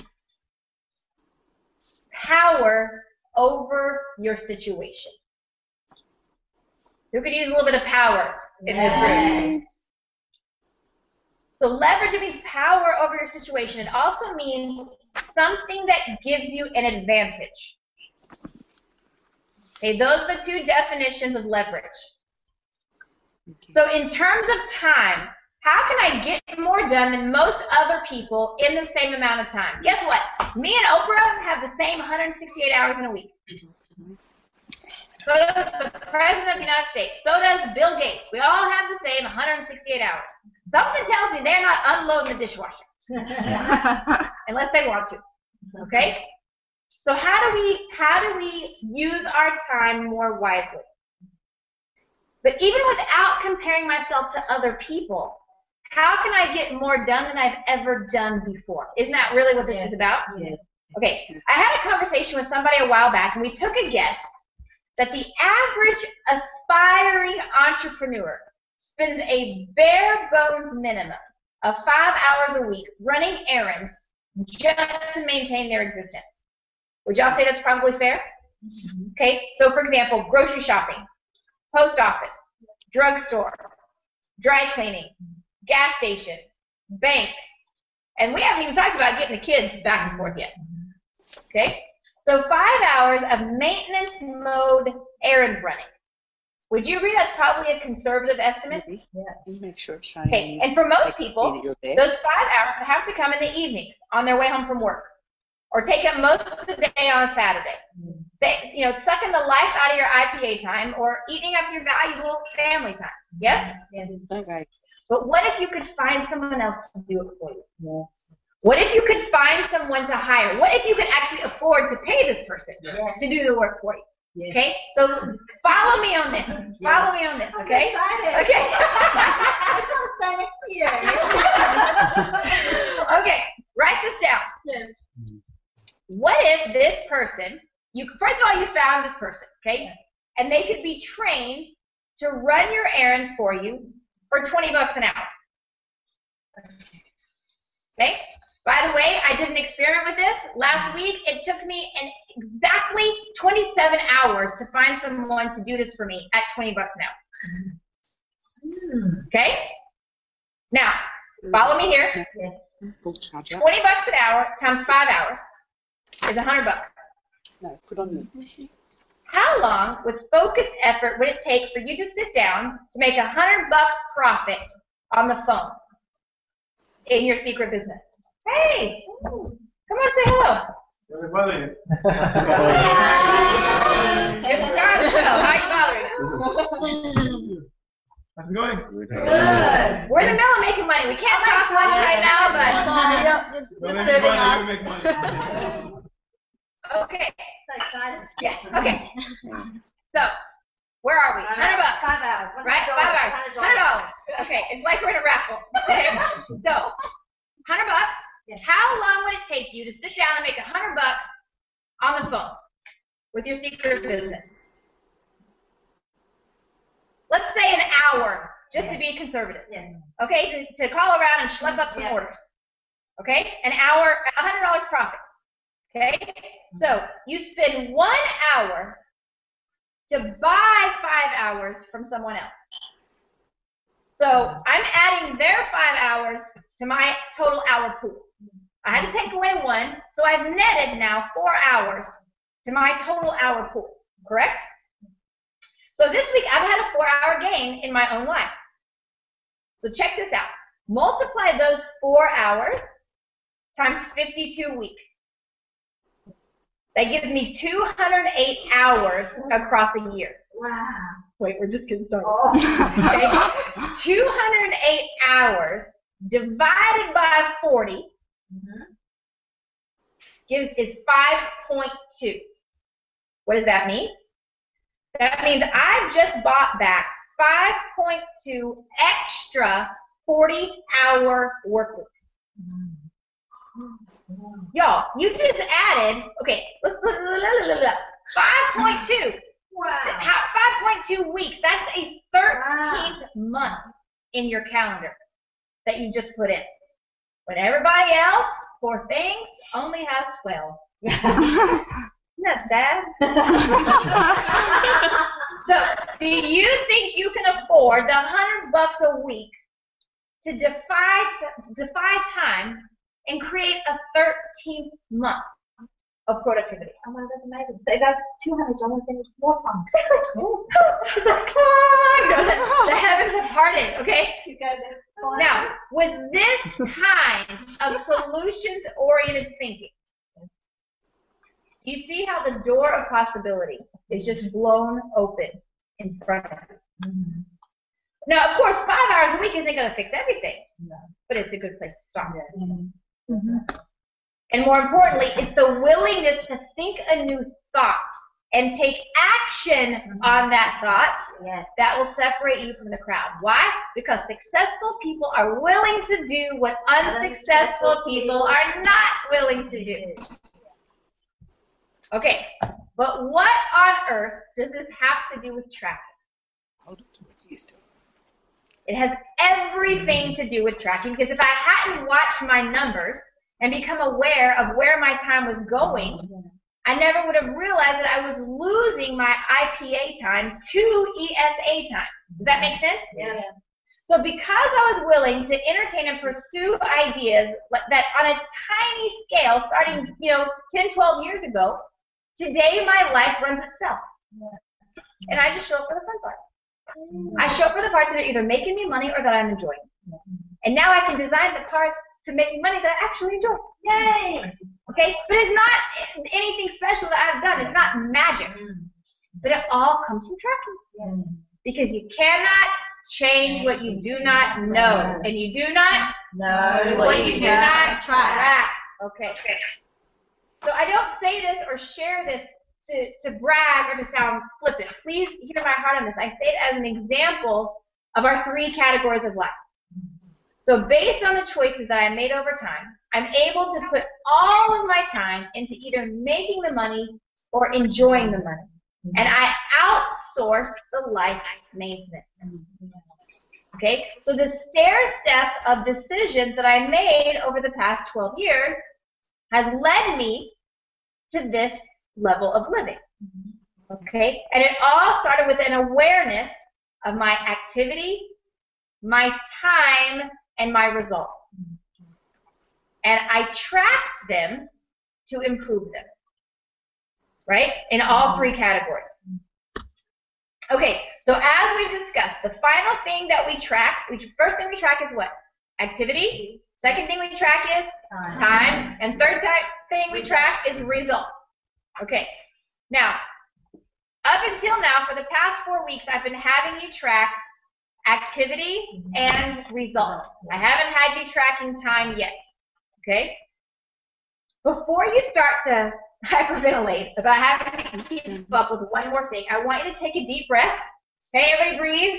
Speaker 1: power over your situation. Who could use a little bit of power in this room? So leverage, it means power over your situation. It also means something that gives you an advantage. Okay, those are the two definitions of leverage. So in terms of time, how can I get more done than most other people in the same amount of time? Guess what? Me and Oprah have the same 168 hours in a week. So does the President of the United States. So does Bill Gates. We all have the same 168 hours. Something tells me they're not unloading the dishwasher. Unless they want to. Okay? So how do we use our time more wisely? But even without comparing myself to other people, how can I get more done than I've ever done before? Isn't that really what this is about?
Speaker 2: Yes.
Speaker 1: Okay, I had a conversation with somebody a while back, and we took a guess that the average aspiring entrepreneur spends a bare bones minimum of 5 hours a week running errands just to maintain their existence. Would y'all say that's probably fair? Okay, so for example, grocery shopping, post office, drugstore, dry cleaning, gas station, bank, and we haven't even talked about getting the kids back and forth yet. Okay, so 5 hours of maintenance mode errand running. Would you agree that's probably a conservative estimate?
Speaker 3: Maybe. Yeah. Make sure it's shining.
Speaker 1: Okay, and for most people, those 5 hours have to come in the evenings on their way home from work, or take up most of the day on a Saturday. Say, sucking the life out of your IPA time, or eating up your valuable family time. Yes?
Speaker 2: Yes.
Speaker 3: Okay.
Speaker 1: But what if you could find someone else to do it for you?
Speaker 2: Yes.
Speaker 1: What if you could find someone to hire? What if you could actually afford to pay this person
Speaker 2: Yes.
Speaker 1: to do the work for you?
Speaker 2: Yes.
Speaker 1: Okay? So follow me on this. Follow me on this, okay? Okay.
Speaker 2: I'm so excited to
Speaker 1: Okay, write this down.
Speaker 2: Yes.
Speaker 1: What if this person, first of all, you found this person, okay? And they could be trained to run your errands for you for $20 an hour. Okay? By the way, I did an experiment with this. Last week, it took me exactly 27 hours to find someone to do this for me at $20 an hour. Okay? Now, follow me here.
Speaker 2: Yes.
Speaker 1: $20 an hour times 5 hours is $100.
Speaker 3: No, put on the.
Speaker 1: How long, with focused effort, would it take for you to sit down to make $100 profit on the phone in your secret business? Hey, come on, say hello.
Speaker 4: Everybody.
Speaker 1: You're the star of the show. How are you bothering?
Speaker 4: How's it going?
Speaker 2: Good.
Speaker 1: We're in the middle of making money. We can't talk much right now,
Speaker 4: Don't make money, you make money.
Speaker 1: but okay.
Speaker 2: So excited.
Speaker 1: Yeah. Okay. So, where are we? $100.
Speaker 2: 5 hours.
Speaker 1: Right? 5 hours. $100. Okay. It's like we're in a raffle. Okay. So, $100.
Speaker 2: Yes.
Speaker 1: How long would it take you to sit down and make $100 on the phone with your secret business? Let's say an hour, just to be conservative.
Speaker 2: Yes.
Speaker 1: Okay, to call around and schlep up some orders. Okay, an hour, $100 profit. Okay, so you spend 1 hour to buy 5 hours from someone else. So I'm adding their 5 hours to my total hour pool. I had to take away 1, so I've netted now 4 hours to my total hour pool, correct? So this week I've had a 4-hour gain in my own life. So check this out. Multiply those 4 hours times 52 weeks. That gives me 208 hours across a year.
Speaker 2: Wow.
Speaker 3: Wait, we're just getting started.
Speaker 1: Okay? 208 hours divided by 40 is 5.2. What does that mean? That means I've just bought back 5.2 extra 40-hour work weeks. Y'all, you just added, okay, let's look, 5.2.
Speaker 2: Wow.
Speaker 1: 5.2 weeks. That's a 13th month in your calendar that you just put in. But everybody else, poor things, only has 12. Isn't that sad? So, do you think you can afford the $100 a week to defy time and create a 13th month of productivity?
Speaker 2: Oh my God, that's amazing. So if I have $200 then it's 4 times.
Speaker 1: It's like, come on! The heavens have parted, okay?
Speaker 2: You guys are
Speaker 1: Now, with this kind of solutions-oriented thinking, do you see how the door of possibility is just blown open in front of you? Now, of course, 5 hours a week isn't going to fix everything, but it's a good place to start. And more importantly, it's the willingness to think a new thought and take action on that thought that will separate you from the crowd. Why? Because successful people are willing to do what unsuccessful people are not willing to do. Okay, but what on earth does this have to do with tracking? It has everything to do with tracking, because if I hadn't watched my numbers and become aware of where my time was going, I never would have realized that I was losing my IPA time to ESA time. Does that make sense?
Speaker 2: Yeah.
Speaker 1: So because I was willing to entertain and pursue ideas that on a tiny scale, starting 10, 12 years ago, today my life runs itself. And I just show up for the fun parts. I show up for the parts that are either making me money or that I'm enjoying. And now I can design the parts to make me money that I actually enjoy. Yay! Okay? But it's not anything special that I've done. It's not magic. But it all comes from tracking. Because you cannot change what you do not know. And you do not know what you do not track. Okay. So I don't say this or share this to brag or to sound flippant. Please hear my heart on this. I say it as an example of our 3 categories of life. So based on the choices that I made over time, I'm able to put all of my time into either making the money or enjoying the money. And I outsource the life maintenance. Okay? So the stair-step of decisions that I made over the past 12 years has led me to this level of living. Okay? And it all started with an awareness of my activity, my time, and my results. And I tracked them to improve them. Right? In all 3 categories. Okay, so as we've discussed, the final thing that we track, first thing we track is what? Activity. Second thing we track is time. And third thing we track is results. Okay, now, up until now, for the past 4 weeks, I've been having you track activity and results. I haven't had you tracking time yet. Okay? Before you start to hyperventilate about having to keep up with one more thing, I want you to take a deep breath. Okay, everybody breathe.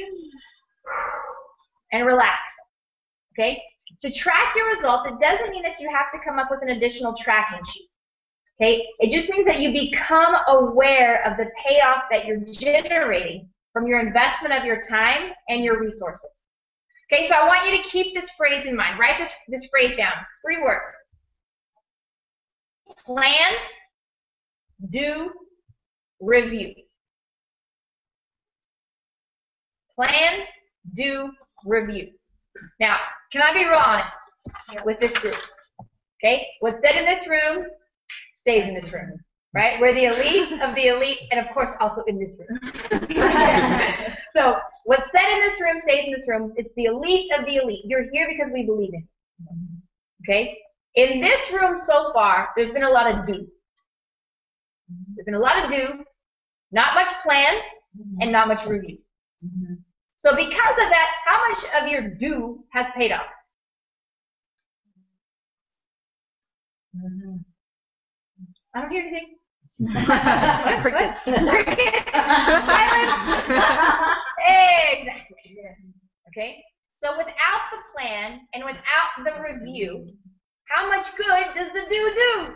Speaker 1: And relax. Okay? To track your results, it doesn't mean that you have to come up with an additional tracking sheet. Okay? It just means that you become aware of the payoff that you're generating from your investment of your time and your resources. Okay, so I want you to keep this phrase in mind. Write this phrase down. It's 3 words. Plan, do, review. Plan, do, review. Now, can I be real honest with this group? Okay? What's said in this room stays in this room. Right? We're the elite of the elite, and of course also in this room. So what's said in this room stays in this room. It's the elite of the elite. You're here because we believe in it. Okay? In this room so far, there's been a lot of do. There's been a lot of do, not much plan, and not much review. So because of that, how much of your do has paid off? I don't hear anything.
Speaker 5: Crickets.
Speaker 1: Crickets. Silence. Exactly. Okay? So without the plan and without the review, how much good does the do?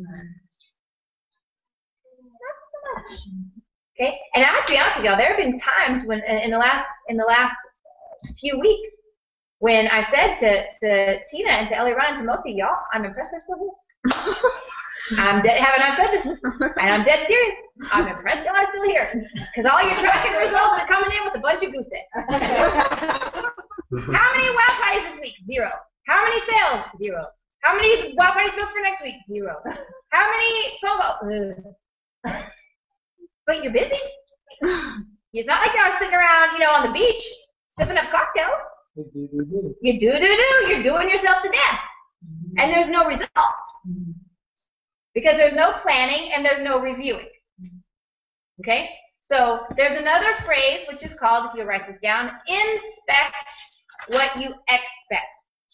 Speaker 1: Not so much. Okay? And I have to be honest with y'all, there have been times when in the last few weeks when I said to Tina and to Ellie Ron and to Moti, y'all, I'm impressed they're still here. I'm dead. Haven't I said this? And I'm dead serious. I'm impressed y'all are still here. Because all your tracking results are coming in with a bunch of goose eggs. How many wild parties this week? 0. How many sales? 0. How many wild parties booked for next week? 0. How many phone calls? But you're busy. It's not like y'all sitting around, on the beach, sipping up cocktails. You do. You're doing yourself to death. And there's no results. Because there's no planning and there's no reviewing. Okay? So there's another phrase which is called, if you'll write this down, inspect what you expect.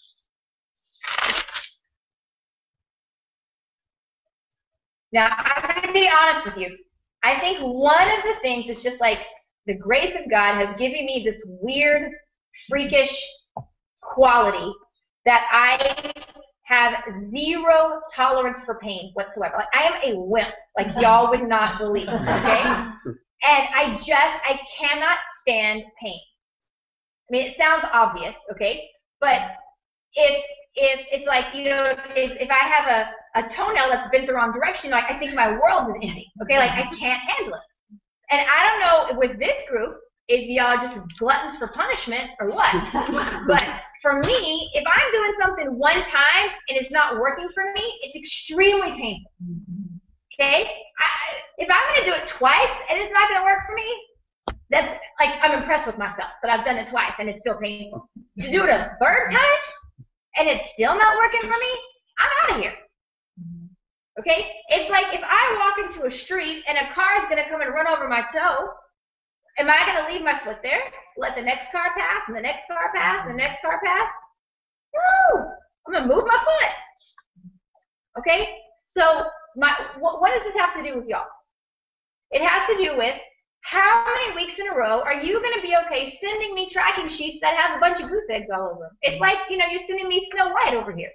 Speaker 1: Now, I'm going to be honest with you. I think one of the things is just like the grace of God has given me this weird, freakish quality that I have 0 tolerance for pain whatsoever. Like, I am a wimp, like y'all would not believe, okay? And I cannot stand pain. I mean, it sounds obvious, okay? But if it's like, if I have a toenail that's bent the wrong direction, like I think my world is ending, okay? Like I can't handle it. And I don't know with this group if y'all are just gluttons for punishment or what. But for me, if I'm doing something one time and it's not working for me, it's extremely painful. Okay? If I'm going to do it twice and it's not going to work for me, that's like I'm impressed with myself that I've done it twice and it's still painful. To do it a third time and it's still not working for me, I'm out of here. Okay? It's like if I walk into a street and a car is going to come and run over my toe, am I going to leave my foot there? Let the next car pass, and the next car pass, and the next car pass? No! I'm going to move my foot. Okay? So, what does this have to do with y'all? It has to do with how many weeks in a row are you going to be okay sending me tracking sheets that have a bunch of goose eggs all over them? It's like, you're sending me Snow White over here.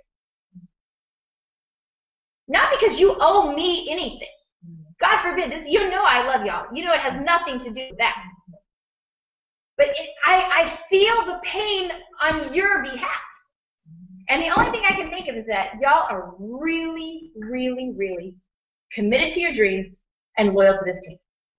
Speaker 1: Not because you owe me anything. God forbid, I love y'all. It has nothing to do with that. But I feel the pain on your behalf. And the only thing I can think of is that y'all are really, really, really committed to your dreams and loyal to this team.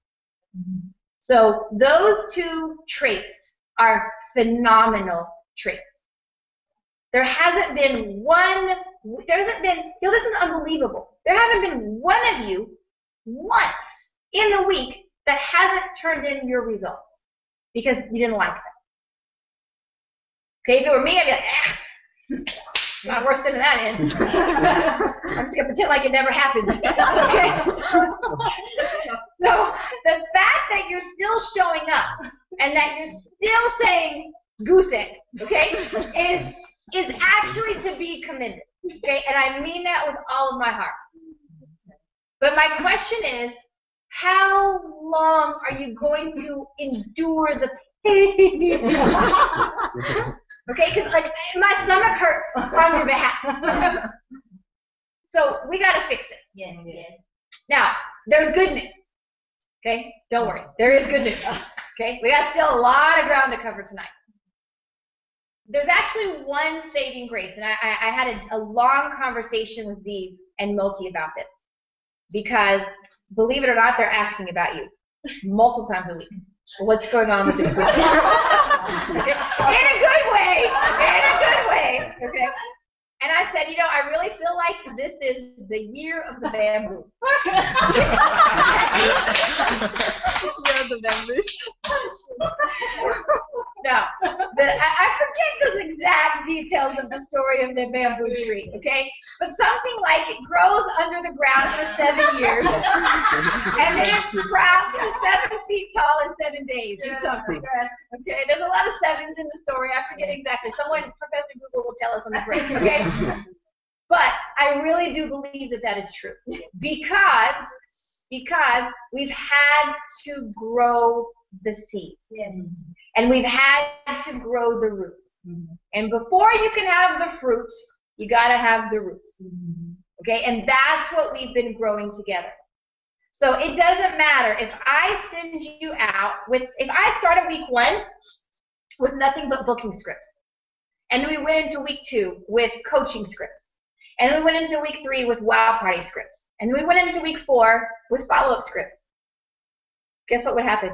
Speaker 1: So those 2 traits are phenomenal traits. There hasn't been this is unbelievable. There hasn't been one of you once in the week that hasn't turned in your results because you didn't like them. Okay, if it were me, I'd be like, not worth sending that in. I'm just going to pretend like it never happened. Okay? So the fact that you're still showing up and that you're still saying goose egg, okay, is actually to be commended. Okay, and I mean that with all of my heart. But my question is, how long are you going to endure the pain? Okay, because like my stomach hurts on your behalf. So we got to fix this.
Speaker 2: Yes.
Speaker 1: Now, there's good news. Okay, don't worry. There is good news. Okay, we got still a lot of ground to cover tonight. There's actually one saving grace, and I had a long conversation with Zeev and Moti about this. Because, believe it or not, they're asking about you multiple times a week. what's going on with this group. In a good way. In a good way. Okay. And I said, you know, I really feel like this is the year of the bamboo. No, I forget those exact details of the story of the bamboo tree, okay? But something like it grows under the ground for 7 years, and then it sprouts to 7 feet tall in 7 days or something. Okay, there's a lot of sevens in the story. I forget exactly. Someone, Professor Google will tell us on the break, okay? But I really do believe that that is true because we've had to grow the seeds. Yes. And we've had to grow the roots. Mm-hmm. And before you can have the fruit, you got to have the roots. Mm-hmm. Okay? And that's what we've been growing together. So it doesn't matter if I send you out if I start at week 1 with nothing but booking scripts, and then we went into week 2 with coaching scripts, and then we went into week 3 with wow party scripts, and then we went into week 4 with follow-up scripts. Guess what would happen?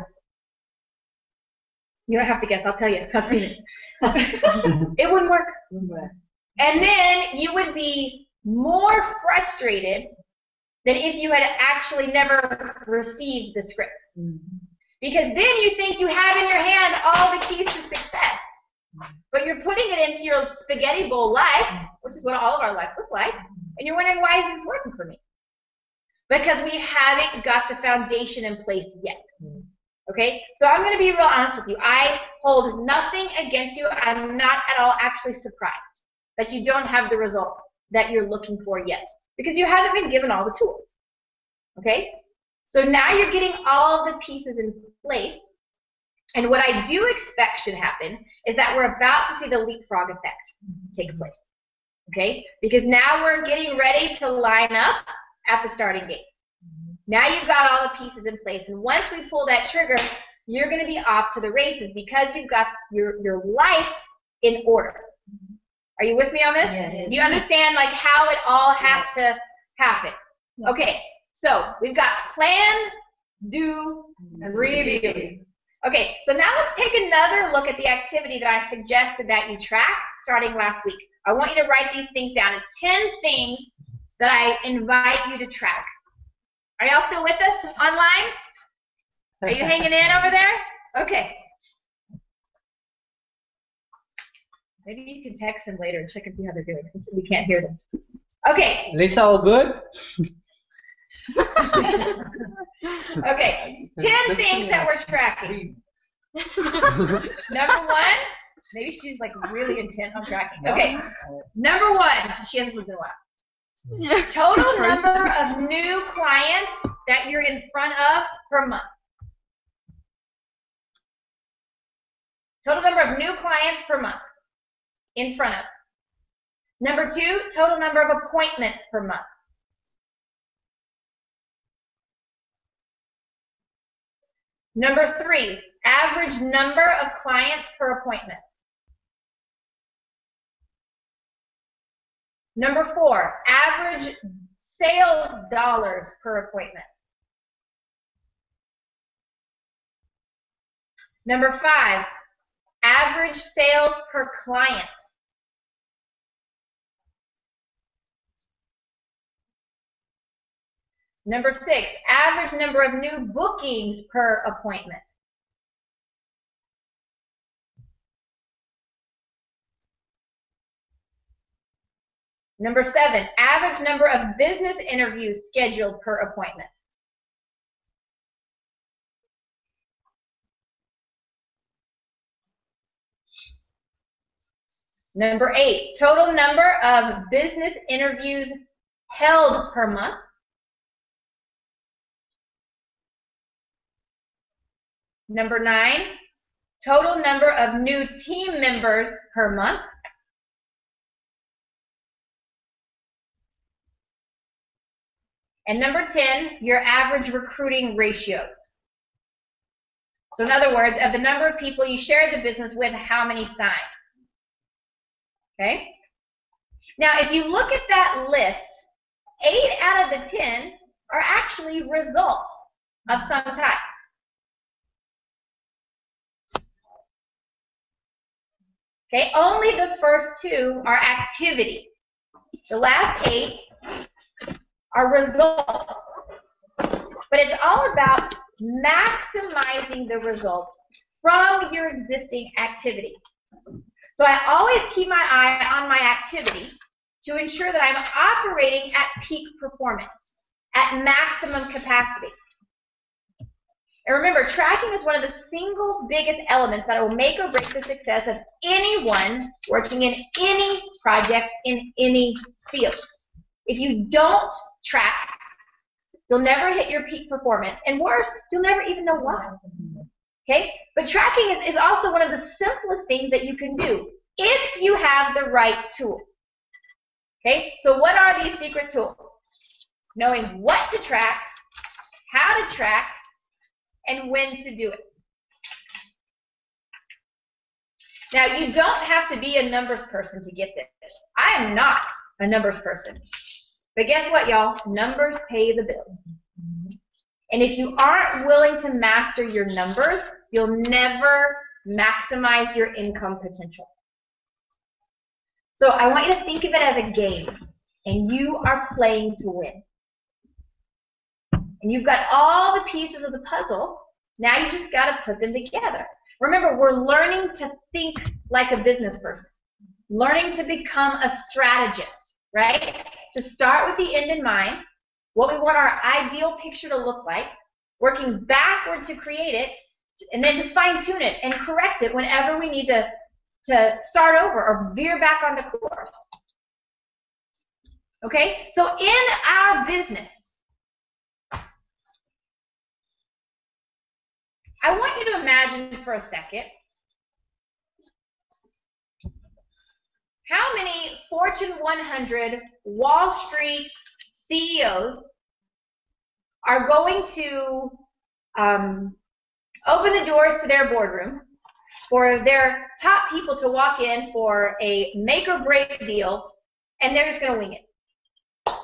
Speaker 1: You don't have to guess. I'll tell you. I've seen it. It wouldn't work. And then you would be more frustrated than if you had actually never received the scripts. Because then you think you have in your hand all the keys to success. But you're putting it into your spaghetti bowl life, which is what all of our lives look like, and you're wondering, why is this working for me? Because we haven't got the foundation in place yet. Okay, so I'm going to be real honest with you. I hold nothing against you. I'm not at all actually surprised that you don't have the results that you're looking for yet, because you haven't been given all the tools. Okay, so now you're getting all of the pieces in place, and what I do expect should happen is that we're about to see the leapfrog effect take place. Okay, because now we're getting ready to line up at the starting gate. Now you've got all the pieces in place, and once we pull that trigger, you're going to be off to the races because you've got your life in order. Are you with me on this? Yes. Do you understand like how it all has to happen? Yes. Okay, so we've got plan, do, and review. Okay, so now let's take another look at the activity that I suggested that you track starting last week. I want you to write these things down. It's 10 things that I invite you to track. Are y'all still with us online? Are you hanging in over there? Okay. Maybe you can text them later and check and see how they're doing since we can't hear them. Okay.
Speaker 6: Lisa, all good?
Speaker 1: Okay. 10 things that we're tracking. Number 1, maybe she's like really intent on tracking. Okay. Number 1, she hasn't lived in a while. Total number of new clients that you're in front of per month. Total number of new clients per month in front of. Number 2, total number of appointments per month. Number 3, average number of clients per appointment. Number 4, average sales dollars per appointment. Number 5, average sales per client. Number 6, average number of new bookings per appointment. Number 7, average number of business interviews scheduled per appointment. Number 8, total number of business interviews held per month. Number 9, total number of new team members per month. And number 10, your average recruiting ratios. So in other words, of the number of people you shared the business with, how many signed? Okay? Now, if you look at that list, 8 out of the 10 are actually results of some type. Okay, only the first 2 are activity. The last 8 are results. But it's all about maximizing the results from your existing activity. So I always keep my eye on my activity to ensure that I'm operating at peak performance, at maximum capacity. And remember, tracking is one of the single biggest elements that will make or break the success of anyone working in any project in any field. If you don't track, you'll never hit your peak performance. And worse, you'll never even know why. Okay? But tracking is also one of the simplest things that you can do if you have the right tools. Okay? So what are these secret tools? Knowing what to track, how to track, and when to do it. Now, you don't have to be a numbers person to get this. I am not a numbers person. But guess what, y'all? Numbers pay the bills. And if you aren't willing to master your numbers, you'll never maximize your income potential. So I want you to think of it as a game, and you are playing to win. And you've got all the pieces of the puzzle. Now you just got to put them together. Remember, we're learning to think like a business person, learning to become a strategist, right? To start with the end in mind, what we want our ideal picture to look like, working backward to create it, and then to fine-tune it and correct it whenever we need to start over or veer back onto course. Okay? So in our business, I want you to imagine for a second how many Fortune 100 Wall Street CEOs are going to open the doors to their boardroom for their top people to walk in for a make or break deal, and they're just going to wing it.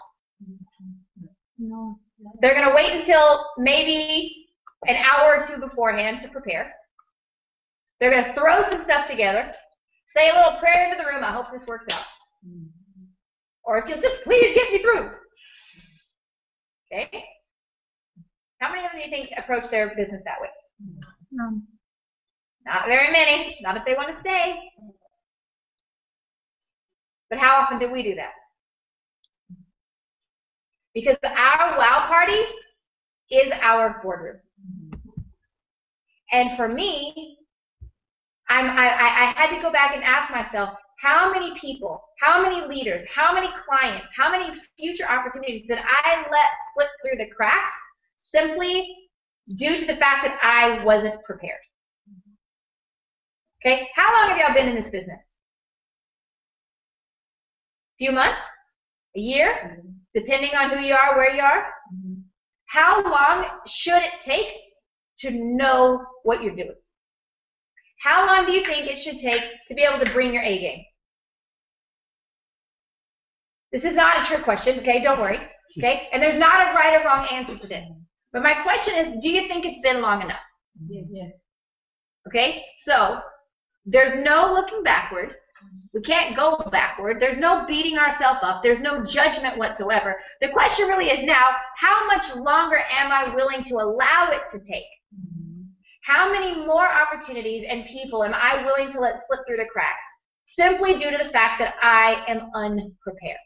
Speaker 5: No.
Speaker 1: They're going to wait until maybe an hour or 2 beforehand to prepare. They're going to throw some stuff together, say a little prayer into the room, I hope this works out. Or if you'll just please get me through. Okay? How many of you think approach their business that way?
Speaker 5: No.
Speaker 1: Not very many. Not if they want to stay. But how often do we do that? Because our wow party is our boardroom. And for me, I had to go back and ask myself, how many people, how many leaders, how many clients, how many future opportunities did I let slip through the cracks simply due to the fact that I wasn't prepared? Okay, how long have y'all been in this business? A few months? A year? Depending on who you are, where you are? How long should it take to know what you're doing? How long do you think it should take to be able to bring your A game? This is not a trick question, okay? Don't worry, okay? And there's not a right or wrong answer to this. But my question is, do you think it's been long enough?
Speaker 3: Yeah.
Speaker 1: Okay? So, there's no looking backward. We can't go backward. There's no beating ourselves up. There's no judgment whatsoever. The question really is now, how much longer am I willing to allow it to take? How many more opportunities and people am I willing to let slip through the cracks simply due to the fact that I am unprepared?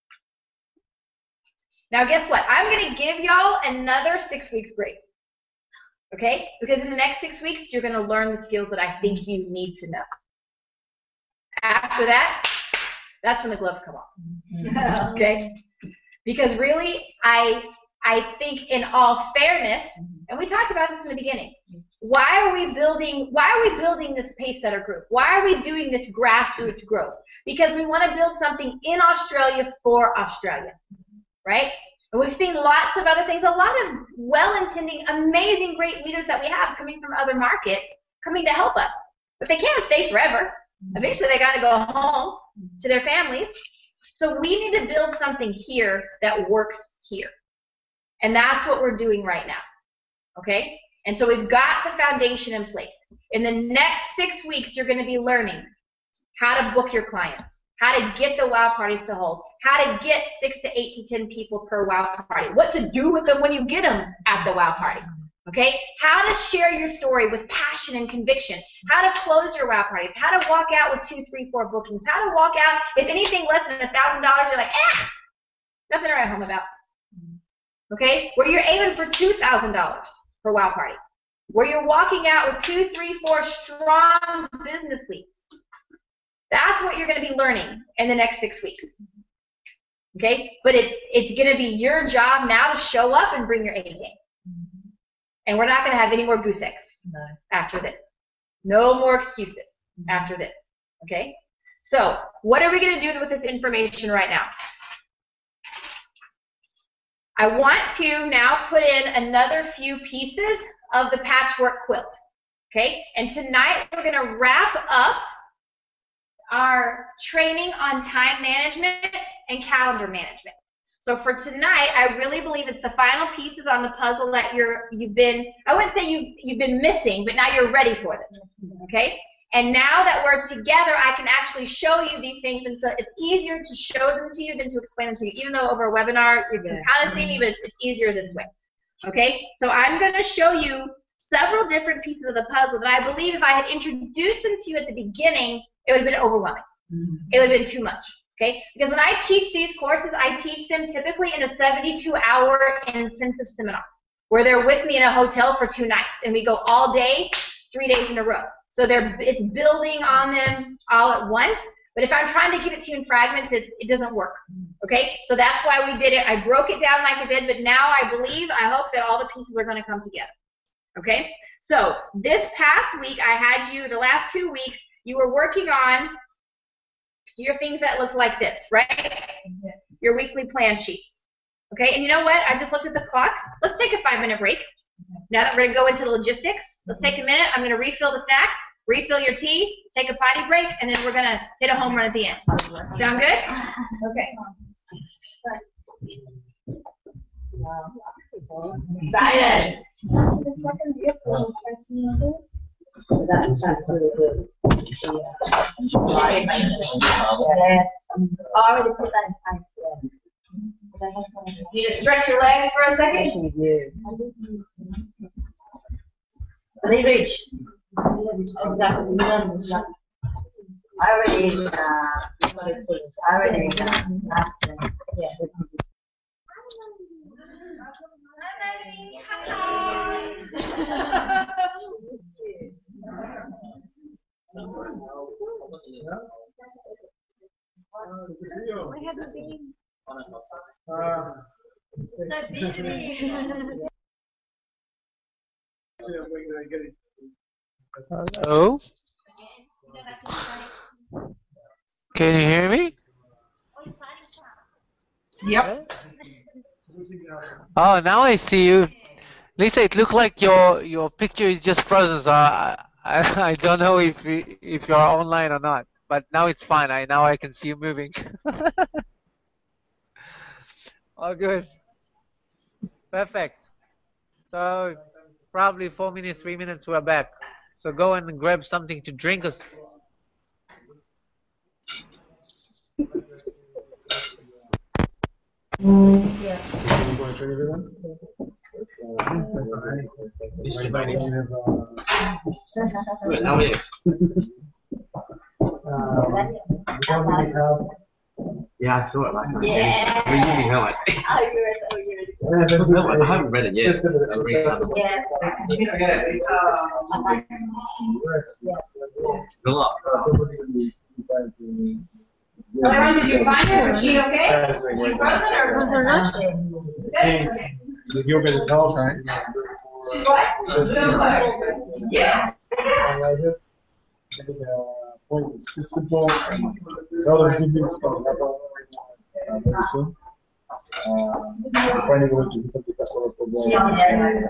Speaker 1: Now, guess what? I'm going to give y'all another 6 weeks grace. Okay? Because in the next 6 weeks, you're going to learn the skills that I think you need to know. After that, that's when the gloves come off. Okay? Because really, I think in all fairness, and we talked about this in the beginning, why are we building this Pacesetter group? Why are we doing this grassroots growth? Because we want to build something in Australia for Australia, right? And we've seen lots of other things, a lot of well-intending, amazing, great leaders that we have coming from other markets coming to help us. But they can't stay forever. Eventually they got to go home to their families. So we need to build something here that works here. And that's what we're doing right now. Okay? And so we've got the foundation in place. In the next 6 weeks, you're going to be learning how to book your clients, how to get the wow parties to hold, how to get 6 to 8 to 10 people per wow party, what to do with them when you get them at the wow party. Okay, how to share your story with passion and conviction, how to close your wow parties, how to walk out with 2, 3, 4 bookings, how to walk out, if anything less than $1,000, you're like, nothing to write home about. Okay, where you're aiming for $2,000 per wow party, where you're walking out with 2, 3, 4 strong business leads. That's what you're going to be learning in the next 6 weeks. Okay, but it's going to be your job now to show up and bring your A game. And we're not going to have any more goose eggs after this. No more excuses after this. Okay? So, what are we going to do with this information right now? I want to now put in another few pieces of the patchwork quilt. Okay? And tonight we're going to wrap up our training on time management and calendar management. So for tonight, I really believe it's the final pieces on the puzzle that you've been, I wouldn't say you've been missing, but now you're ready for them, okay? And now that we're together, I can actually show you these things, and so it's easier to show them to you than to explain them to you. Even though over a webinar, you can kind of see me, but it's easier this way, okay? So I'm going to show you several different pieces of the puzzle that I believe if I had introduced them to you at the beginning, it would have been overwhelming. It would have been too much. Okay? Because when I teach these courses, I teach them typically in a 72-hour intensive seminar where they're with me in a hotel for 2 nights, and we go all day, 3 days in a row. So it's building on them all at once. But if I'm trying to give it to you in fragments, it doesn't work. Okay? So that's why we did it. I broke it down like I did, but now I hope that all the pieces are going to come together. Okay? So this past week, I had you, the last 2 weeks, you were working on your things that looked like this, right? Your weekly plan sheets. Okay, and you know what? I just looked at the clock. Let's take a 5-minute break. Now that we're going to go into the logistics, let's take a minute. I'm going to refill the snacks, refill your tea, take a potty break, and then we're going to hit a home run at the end. Sound good? Okay. Excited.
Speaker 2: That's really good. Yes. Already put that in place.
Speaker 1: You just stretch your legs for a second.
Speaker 2: They reach. Exactly. I already
Speaker 5: Where have you been?
Speaker 6: Hello? Can you hear me?
Speaker 3: Yep.
Speaker 6: Oh, now I see you. Lisa, it looked like your picture is just frozen, so I don't know if you're online or not. But now it's fine. Now I can see you moving. All good. Perfect. So probably 4 minutes, 3 minutes, we're back. So go and grab something to drink us.
Speaker 7: Yeah, I saw it last night.
Speaker 2: Yeah.
Speaker 7: We're using her like.
Speaker 2: Oh, you're right.
Speaker 7: No, I haven't read it yet.
Speaker 2: Yeah.
Speaker 7: It's a lot.
Speaker 1: Did you find her? Is she okay? She frozen or
Speaker 5: Was there not?
Speaker 1: Good.
Speaker 4: The yoga is house, right?
Speaker 1: She what? Yeah.
Speaker 4: Point accessible. So the meetings coming up very soon. Finding a way to different customer program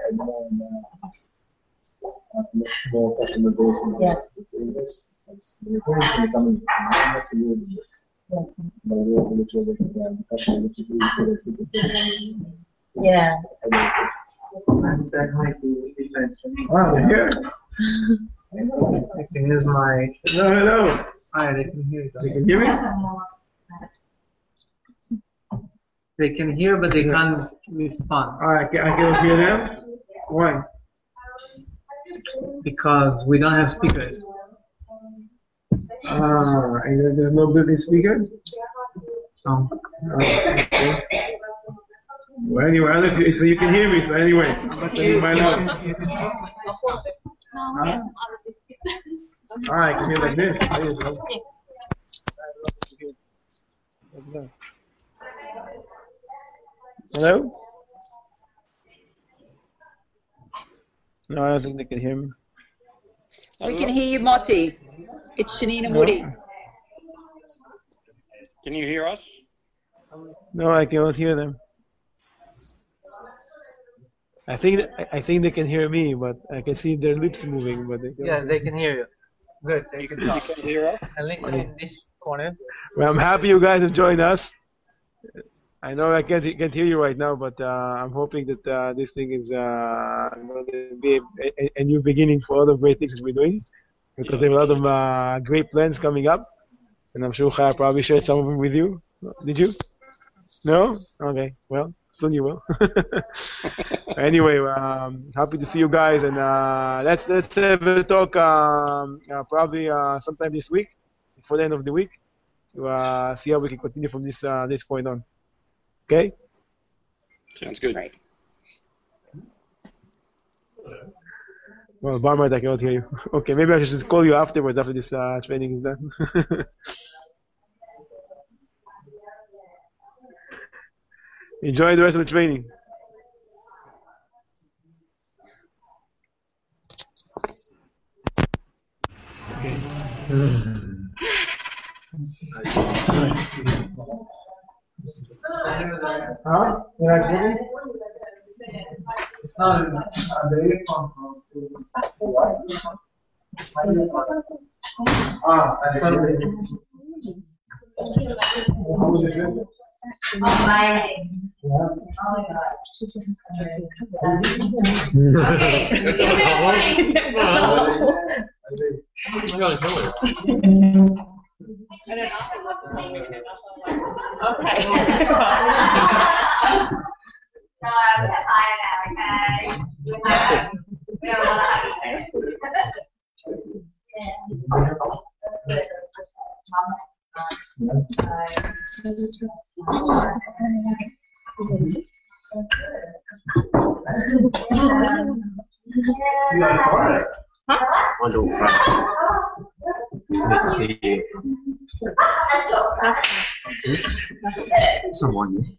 Speaker 4: and more customer base. That's very coming. That's a good. But we will make sure that the customer is
Speaker 2: Yeah.
Speaker 7: I'm saying hi to besides.
Speaker 4: Ah, they're here.
Speaker 7: I can use my.
Speaker 4: Hello, hello.
Speaker 8: Alright, they can hear you.
Speaker 4: They can hear me?
Speaker 8: They can hear, but they can't respond.
Speaker 4: Alright, I can hear them. Why?
Speaker 8: Because we don't have speakers.
Speaker 4: And there's no built-in speakers?
Speaker 8: So,
Speaker 4: Okay. Well, anyway, so you can hear me, so anyway, I'm not telling you my love. Alright, I can hear like this. There you go. Hello? No, I don't think they can hear me.
Speaker 5: We can hear you, Motti. It's Shanine and Woody.
Speaker 9: Can you hear us?
Speaker 4: No, I cannot hear them. I think they can hear me, but I can see their lips moving, but they
Speaker 8: yeah, they can hear you. Good. They can talk.
Speaker 9: You can hear us?
Speaker 8: At least in this corner.
Speaker 4: Well, I'm happy you guys have joined us. I know I can't hear you right now, but I'm hoping that this thing is going to be a new beginning for all the great things that we're doing, because there are a lot of great plans coming up, and I'm sure Chaya probably shared some of them with you. Did you? No? Okay. Well, soon you will. Anyway, happy to see you guys, and let's have a talk probably sometime this week, before the end of the week, to see how we can continue from this point on. Okay?
Speaker 9: Sounds good.
Speaker 5: Right.
Speaker 4: Well, Barmart, I cannot hear you. Okay, maybe I should just call you afterwards after this training is done. Enjoy the rest of the training. Okay. Huh? Yeah, it's ready?
Speaker 7: Someone.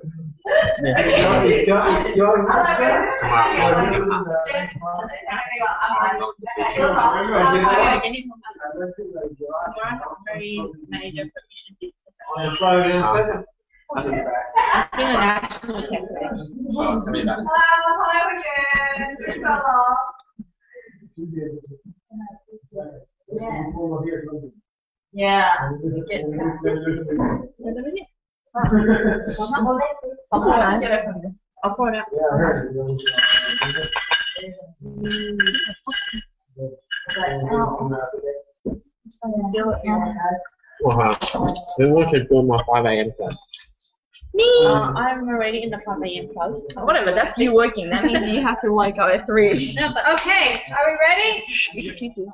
Speaker 7: We wanted to do my 5 a.m. class.
Speaker 2: I'm already in the 5 a.m. class.
Speaker 1: Whatever, that's you working. That means you have to wake up at 3. No, but okay, are we ready?
Speaker 2: Excuses.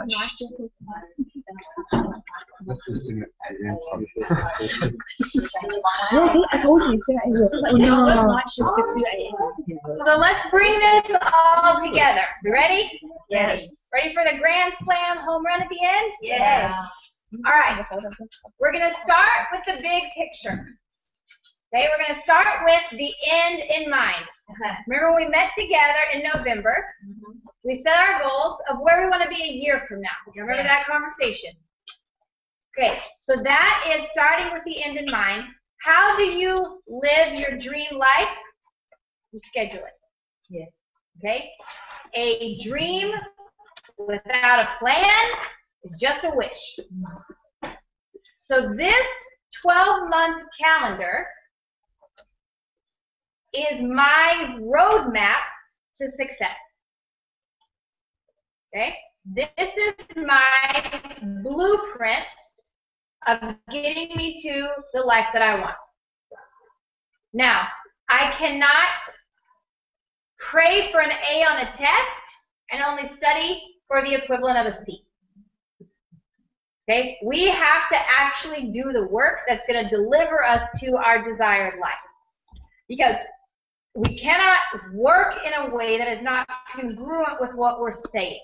Speaker 2: I told you, stay at 8. Night shift to 2 a.m.
Speaker 1: So let's bring this all together. You ready? Yes. Ready for the grand slam home run at the end? Yes. All right. We're going to start with the big picture. Okay, we're going to start with the end in mind. Remember we met together in November. We set our goals of where we want to be a year from now. Remember that conversation? Okay, so that is starting with the end in mind. How do you live your dream life? You schedule it.
Speaker 2: Yes.
Speaker 1: Okay? A dream without a plan is just a wish. So this 12-month calendar is my roadmap to success. Okay? This is my blueprint of getting me to the life that I want. Now, I cannot pray for an A on a test and only study for the equivalent of a C. Okay? We have to actually do the work that's going to deliver us to our desired life. Because we cannot work in a way that is not congruent with what we're saying.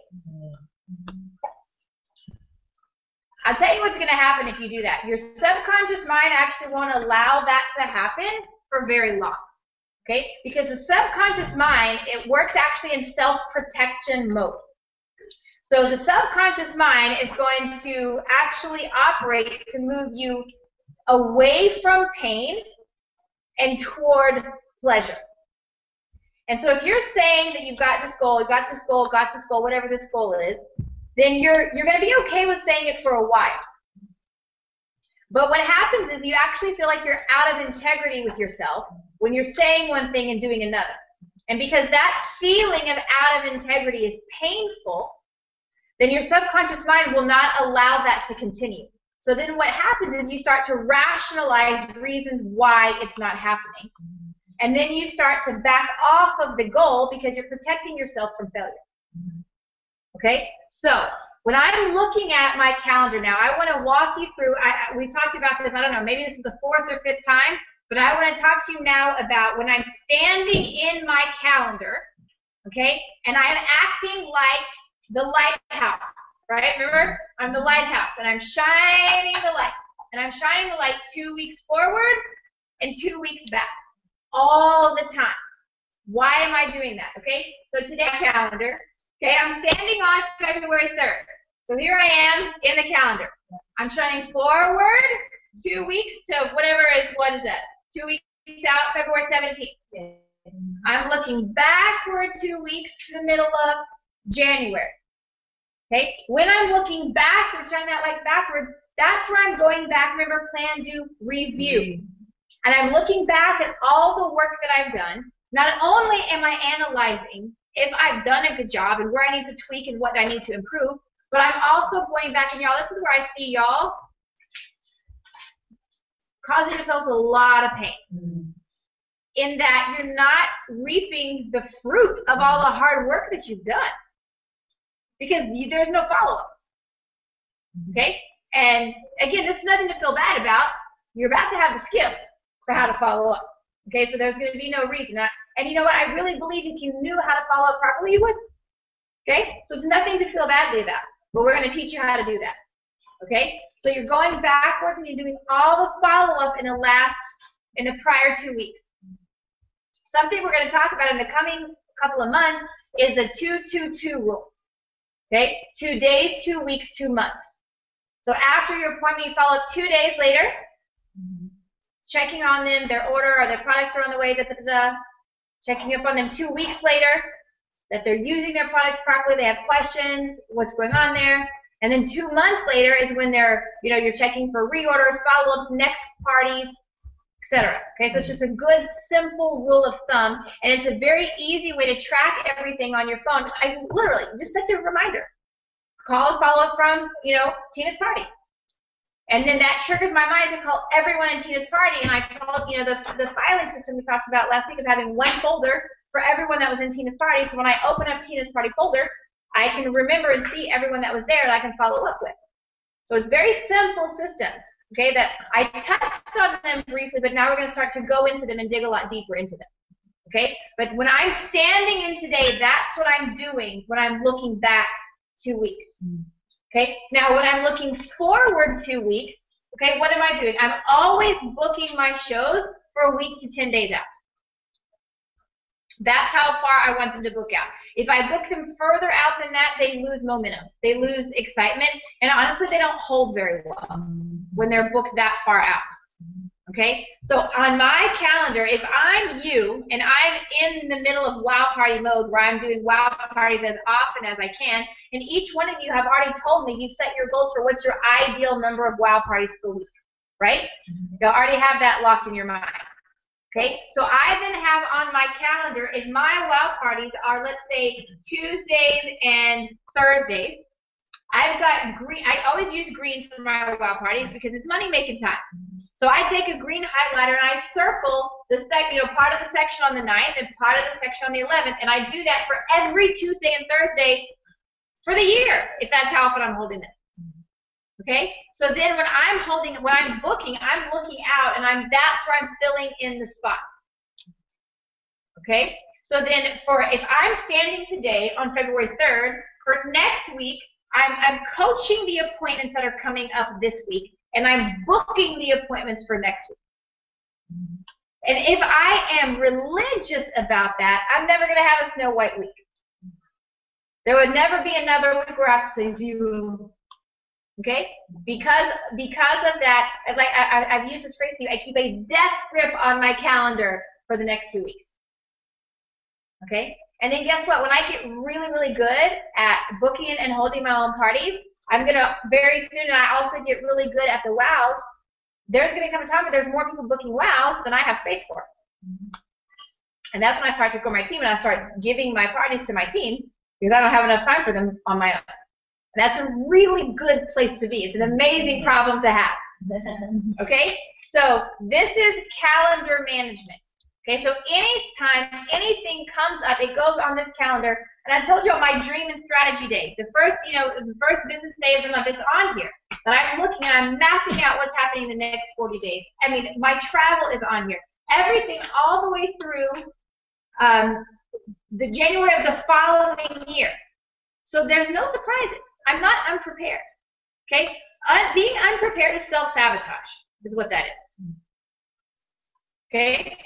Speaker 1: I'll tell you what's going to happen if you do that. Your subconscious mind actually won't allow that to happen for very long. Okay? Because the subconscious mind, it works actually in self-protection mode. So the subconscious mind is going to actually operate to move you away from pain and toward pleasure. And so if you're saying that you've got this goal, whatever this goal is, then you're going to be okay with saying it for a while. But what happens is you actually feel like you're out of integrity with yourself when you're saying one thing and doing another. And because that feeling of out of integrity is painful, then your subconscious mind will not allow that to continue. So then what happens is you start to rationalize reasons why it's not happening. And then you start to back off of the goal because you're protecting yourself from failure. Okay? So when I'm looking at my calendar now, I want to walk you through, we talked about this, I don't know, maybe this is the 4th or 5th time, but I want to talk to you now about when I'm standing in my calendar, okay, and I'm acting like the lighthouse, right? Remember? I'm the lighthouse, and I'm shining the light. And I'm shining the light 2 weeks forward and 2 weeks back, all the time. Why am I doing that, okay? So today's calendar, okay, I'm standing on February 3rd. So here I am in the calendar. I'm shining forward 2 weeks to whatever is, what is that? 2 weeks out, February 17th. I'm looking backward 2 weeks to the middle of January. Okay? When I'm looking backwards, shining that light backwards, that's where I'm going back, remember, plan, do, review. And I'm looking back at all the work that I've done. Not only am I analyzing if I've done a good job and where I need to tweak and what I need to improve, but I'm also going back, and y'all, this is where I see y'all causing yourselves a lot of pain. In that you're not reaping the fruit of all the hard work that you've done. Because there's no follow-up. Okay? And again, this is nothing to feel bad about. You're about to have the skills for how to follow up. Okay? So there's going to be no reason. And you know what? I really believe if you knew how to follow up properly, you would. Okay? So it's nothing to feel badly about. But we're going to teach you how to do that. Okay? So you're going backwards and you're doing all the follow-up in the prior 2 weeks. Something we're going to talk about in the coming couple of months is the 2-2-2 rule. Okay? 2 days, 2 weeks, 2 months. So after your appointment, you follow up 2 days later, checking on them, their order, or their products are on the way, checking up on them 2 weeks later, that they're using their products properly, they have questions, what's going on there. And then 2 months later is when you're checking for reorders, follow-ups, next parties, etc. Okay, so it's just a good, simple rule of thumb, and it's a very easy way to track everything on your phone. I literally just set the reminder. Call and follow up from, Tina's party. And then that triggers my mind to call everyone in Tina's party, and I told, the filing system we talked about last week of having one folder for everyone that was in Tina's party, so when I open up Tina's party folder, I can remember and see everyone that was there that I can follow up with. So it's very simple systems. Okay, that I touched on them briefly, but now we're going to start to go into them and dig a lot deeper into them. Okay, but when I'm standing in today, that's what I'm doing when I'm looking back 2 weeks. Okay, now when I'm looking forward 2 weeks, okay, what am I doing? I'm always booking my shows for a week to 10 days out. That's how far I want them to book out. If I book them further out than that, they lose momentum. They lose excitement, and honestly, they don't hold very well when they're booked that far out. Okay? So on my calendar, if I'm you and I'm in the middle of wow party mode where I'm doing wow parties as often as I can, and each one of you have already told me you've set your goals for what's your ideal number of wow parties per week, right? You'll already have that locked in your mind. Okay? So I then have on my calendar, if my wow parties are, let's say, Tuesdays and Thursdays, I've got green. I always use green for my wow parties because it's money making time. So I take a green highlighter and I circle the part of the section on the 9th and part of the section on the 11th, and I do that for every Tuesday and Thursday for the year, if that's how often I'm holding it. Okay? So then when I'm booking, I'm looking out and that's where I'm filling in the spots. Okay? So then if I'm standing today on February 3rd, for next week, I'm coaching the appointments that are coming up this week, and I'm booking the appointments for next week. And if I am religious about that, I'm never going to have a Snow White week. There would never be another week where I have to say 0. Okay? Because of that, I've used this phrase to you, I keep a death grip on my calendar for the next 2 weeks. Okay? And then guess what? When I get really, really good at booking and holding my own parties, I'm going to very soon, and I also get really good at the wows, there's going to come a time where there's more people booking wows than I have space for. And that's when I start to grow my team and I start giving my parties to my team because I don't have enough time for them on my own. And that's a really good place to be. It's an amazing problem to have. Okay? So this is calendar management. Okay, so anytime anything comes up, it goes on this calendar. And I told you on my dream and strategy day, the first business day of the month, it's on here. But I'm looking and I'm mapping out what's happening in the next 40 days. I mean, my travel is on here. Everything all the way through the January of the following year. So there's no surprises. I'm not unprepared. Okay? Being unprepared is self-sabotage, is what that is. Okay?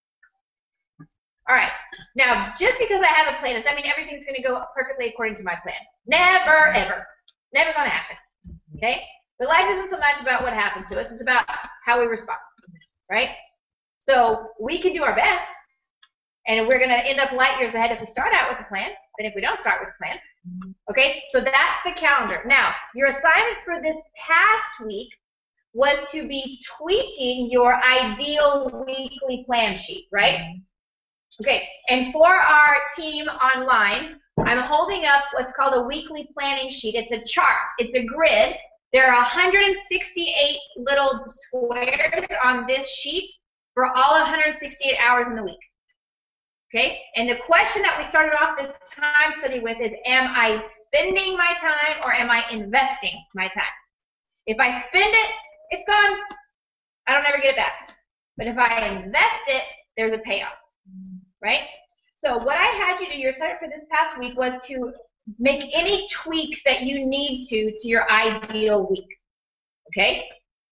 Speaker 1: All right. Now, just because I have a plan does that mean everything's going to go perfectly according to my plan? Never, ever. Never going to happen. Okay? But life isn't so much about what happens to us. It's about how we respond. Right? So we can do our best, and we're going to end up light years ahead if we start out with a plan than if we don't start with a plan. Okay? So that's the calendar. Now, your assignment for this past week was to be tweaking your ideal weekly plan sheet, right? Okay, and for our team online, I'm holding up what's called a weekly planning sheet. It's a chart. It's a grid. There are 168 little squares on this sheet for all 168 hours in the week. Okay, and the question that we started off this time study with is, am I spending my time or am I investing my time? If I spend it, it's gone. I don't ever get it back. But if I invest it, there's a payoff. Right? So what I had you do, your assignment for this past week was to make any tweaks that you need to your ideal week. Okay?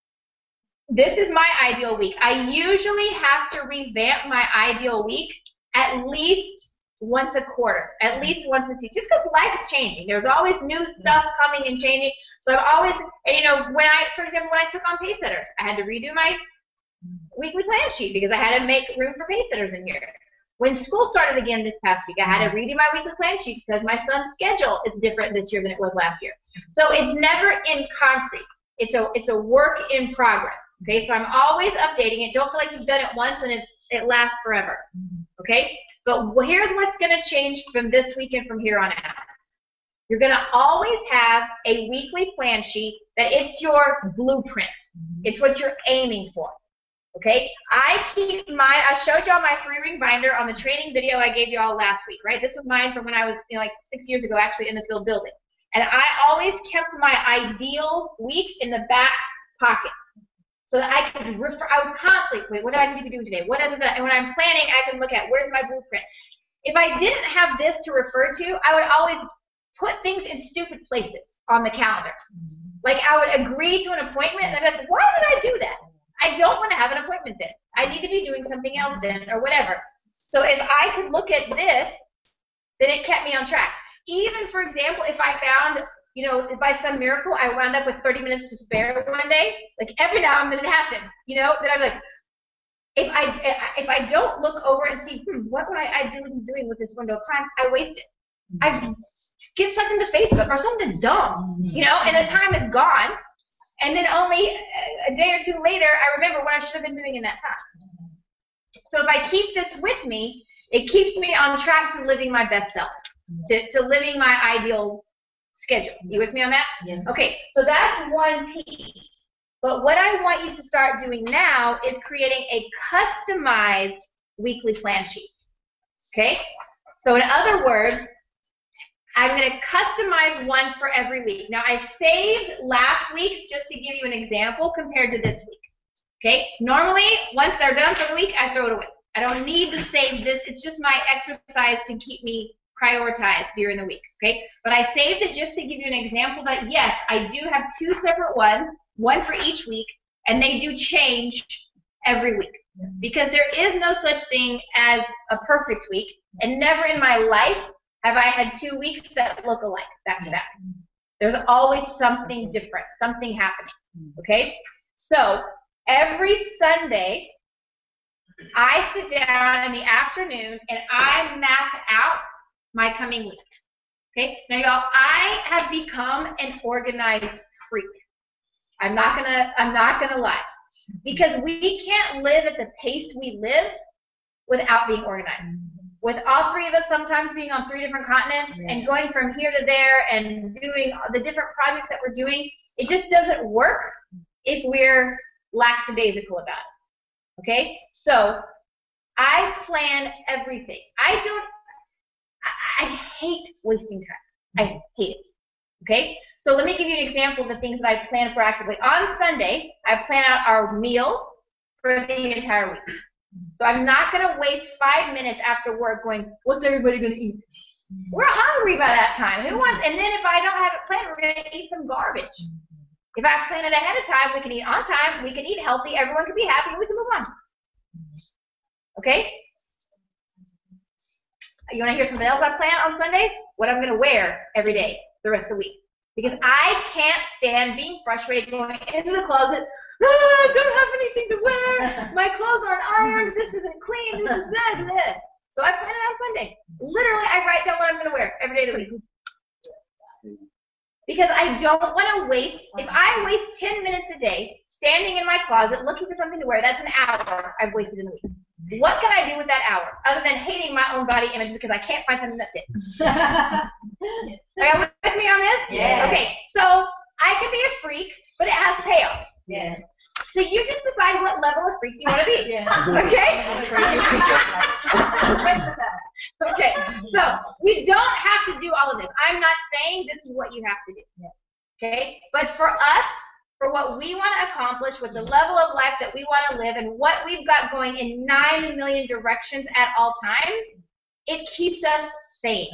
Speaker 1: This is my ideal week. I usually have to revamp my ideal week at least once a quarter, at least once a season, just because life is changing. There's always new stuff coming and changing. So I'm always, and for example, when I took on Pacesetters, I had to redo my weekly plan sheet because I had to make room for Pacesetters in here. When school started again this past week, I had to redo my weekly plan sheet because my son's schedule is different this year than it was last year. So it's never in concrete. It's a work in progress. Okay, so I'm always updating it. Don't feel like you've done it once and it lasts forever. Okay, but here's what's going to change from this week and from here on out. You're going to always have a weekly plan sheet that it's your blueprint. It's what you're aiming for. Okay, I keep mine. I showed y'all my 3-ring binder on the training video I gave y'all last week, right? This was mine from when I was, like 6 years ago, actually in the field building. And I always kept my ideal week in the back pocket, so that I could refer. I was constantly, wait, what do I need to be doing today? What is that? And when I'm planning, I can look at where's my blueprint. If I didn't have this to refer to, I would always put things in stupid places on the calendar. Like I would agree to an appointment, and I'd be like, why did I do that? I don't want to have an appointment then. I need to be doing something else then, or whatever. So if I could look at this, then it kept me on track. Even, for example, if I found, if by some miracle I wound up with 30 minutes to spare one day, like every now and then it happens, then I'm like, if I don't look over and see, what would I ideally be doing with this window of time, I waste it. I give something to Facebook or something dumb, and the time is gone. And then only a day or two later, I remember what I should have been doing in that time. So if I keep this with me, it keeps me on track to living my best self, to living my ideal schedule. You with me on that?
Speaker 2: Yes.
Speaker 1: Okay, so that's one piece. But what I want you to start doing now is creating a customized weekly plan sheet. Okay? So in other words, I'm going to customize one for every week. Now, I saved last week's just to give you an example compared to this week. Okay? Normally, once they're done for the week, I throw it away. I don't need to save this. It's just my exercise to keep me prioritized during the week. Okay? But I saved it just to give you an example that, yes, I do have 2 separate ones, one for each week, and they do change every week. Because there is no such thing as a perfect week, and never in my life have I had 2 weeks that look alike, back to back. There's always something different, something happening, okay? So every Sunday, I sit down in the afternoon and I map out my coming week, okay? Now, y'all, I have become an organized freak. I'm not gonna lie, because we can't live at the pace we live without being organized. With all 3 of us sometimes being on 3 different continents and going from here to there and doing the different projects that we're doing, it just doesn't work if we're lackadaisical about it, okay? So I plan everything. I hate wasting time. I hate it, okay? So let me give you an example of the things that I plan for actively. On Sunday, I plan out our meals for the entire week. So I'm not going to waste 5 minutes after work going, what's everybody going to eat? We're hungry by that time. Who wants? And then if I don't have it planned, we're going to eat some garbage. If I plan it ahead of time, we can eat on time, we can eat healthy, everyone can be happy, and we can move on. Okay? You want to hear something else I plan on Sundays? What I'm going to wear every day the rest of the week. Because I can't stand being frustrated going into the closet, I don't have anything to wear, my clothes aren't ironed, this isn't clean, this is bad. So I plan it on Sunday. Literally, I write down what I'm going to wear every day of the week. Because I don't want to waste, if I waste 10 minutes a day standing in my closet looking for something to wear, that's an hour I've wasted in the week. What can I do with that hour other than hating my own body image because I can't find something that fits? Are you with me on this?
Speaker 2: Yes.
Speaker 1: Okay, so I can be a freak, but it has payoff.
Speaker 2: Yes.
Speaker 1: So you just decide what level of freak you want to be.
Speaker 2: Yes.
Speaker 1: Okay? Okay, so you don't have to do all of this. I'm not saying this is what you have to do. Okay? But for us, for what we want to accomplish with the level of life that we want to live and what we've got going in 9 million directions at all times, it keeps us sane.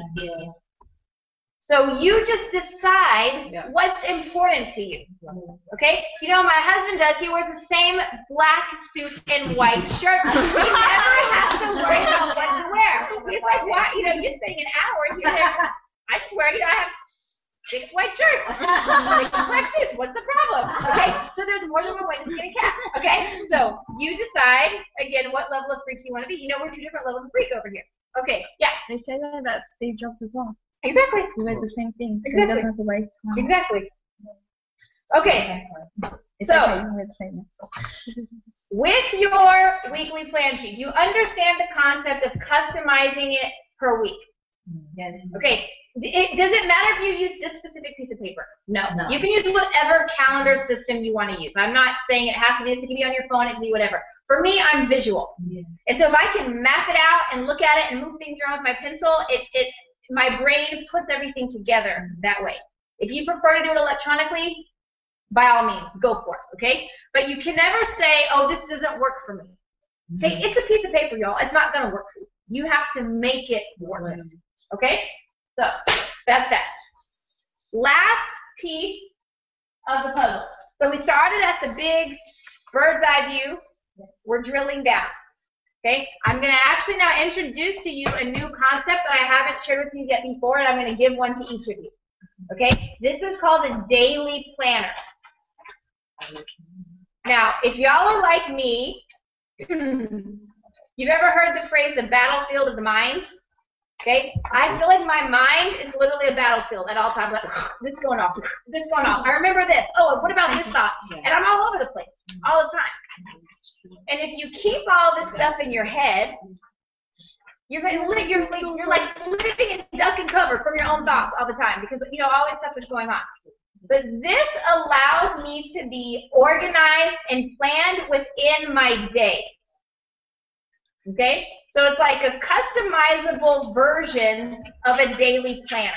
Speaker 1: So you just decide what's important to you. Okay? You know, my husband does. He wears the same black suit and white shirt. He never has to worry about what to wear. He's like, why? You know, you're spending an hour here and there. I just wear, you know, I have 6 white shirts, 6 black suits. What's the problem? Okay? So there's more than one way to skin a cat. Okay? So you decide, again, what level of freak you want to be. You know, we're 2 different levels of freak over here. Okay, yeah.
Speaker 2: They say that about Steve Jobs as well.
Speaker 1: Exactly.
Speaker 2: He wears the same thing, so
Speaker 1: Exactly.
Speaker 2: he doesn't have to waste time.
Speaker 1: Exactly. Okay.
Speaker 2: It's
Speaker 1: So,
Speaker 2: okay, you can wear the same.
Speaker 1: with your weekly plan sheet, do you understand the concept of customizing it per week?
Speaker 2: Yes.
Speaker 1: Okay. Does it matter if you use this specific piece of paper? No.
Speaker 2: No.
Speaker 1: You can use whatever calendar system you want to use. I'm not saying it has to be. It can be on your phone. It can be whatever. For me, I'm visual. And so if I can map it out and look at it and move things around with my pencil, my brain puts everything together that way. If you prefer to do it electronically, by all means, go for it, okay? But you can never say, oh, this doesn't work for me. Okay, it's a piece of paper, y'all. It's not going to work for you. You have to make it work, okay? So that's that. Last piece of the puzzle. So we started at the big bird's eye view. We're drilling down. Okay, I'm going to actually now introduce to you a new concept that I haven't shared with you yet before, and I'm going to give one to each of you. Okay, this is called a daily planner. Now, if y'all are like me, you've ever heard the phrase the battlefield of the mind? Okay, I feel like my mind is literally a battlefield at all times. Like, this is going off, this is going off. I remember this. Oh, what about this thought? And I'm all over the place, all the time. And if you keep all this stuff in your head, You're like living in duck and cover from your own thoughts all the time because always stuff is going on. But this allows me to be organized and planned within my day. Okay? So it's like a customizable version of a daily planner.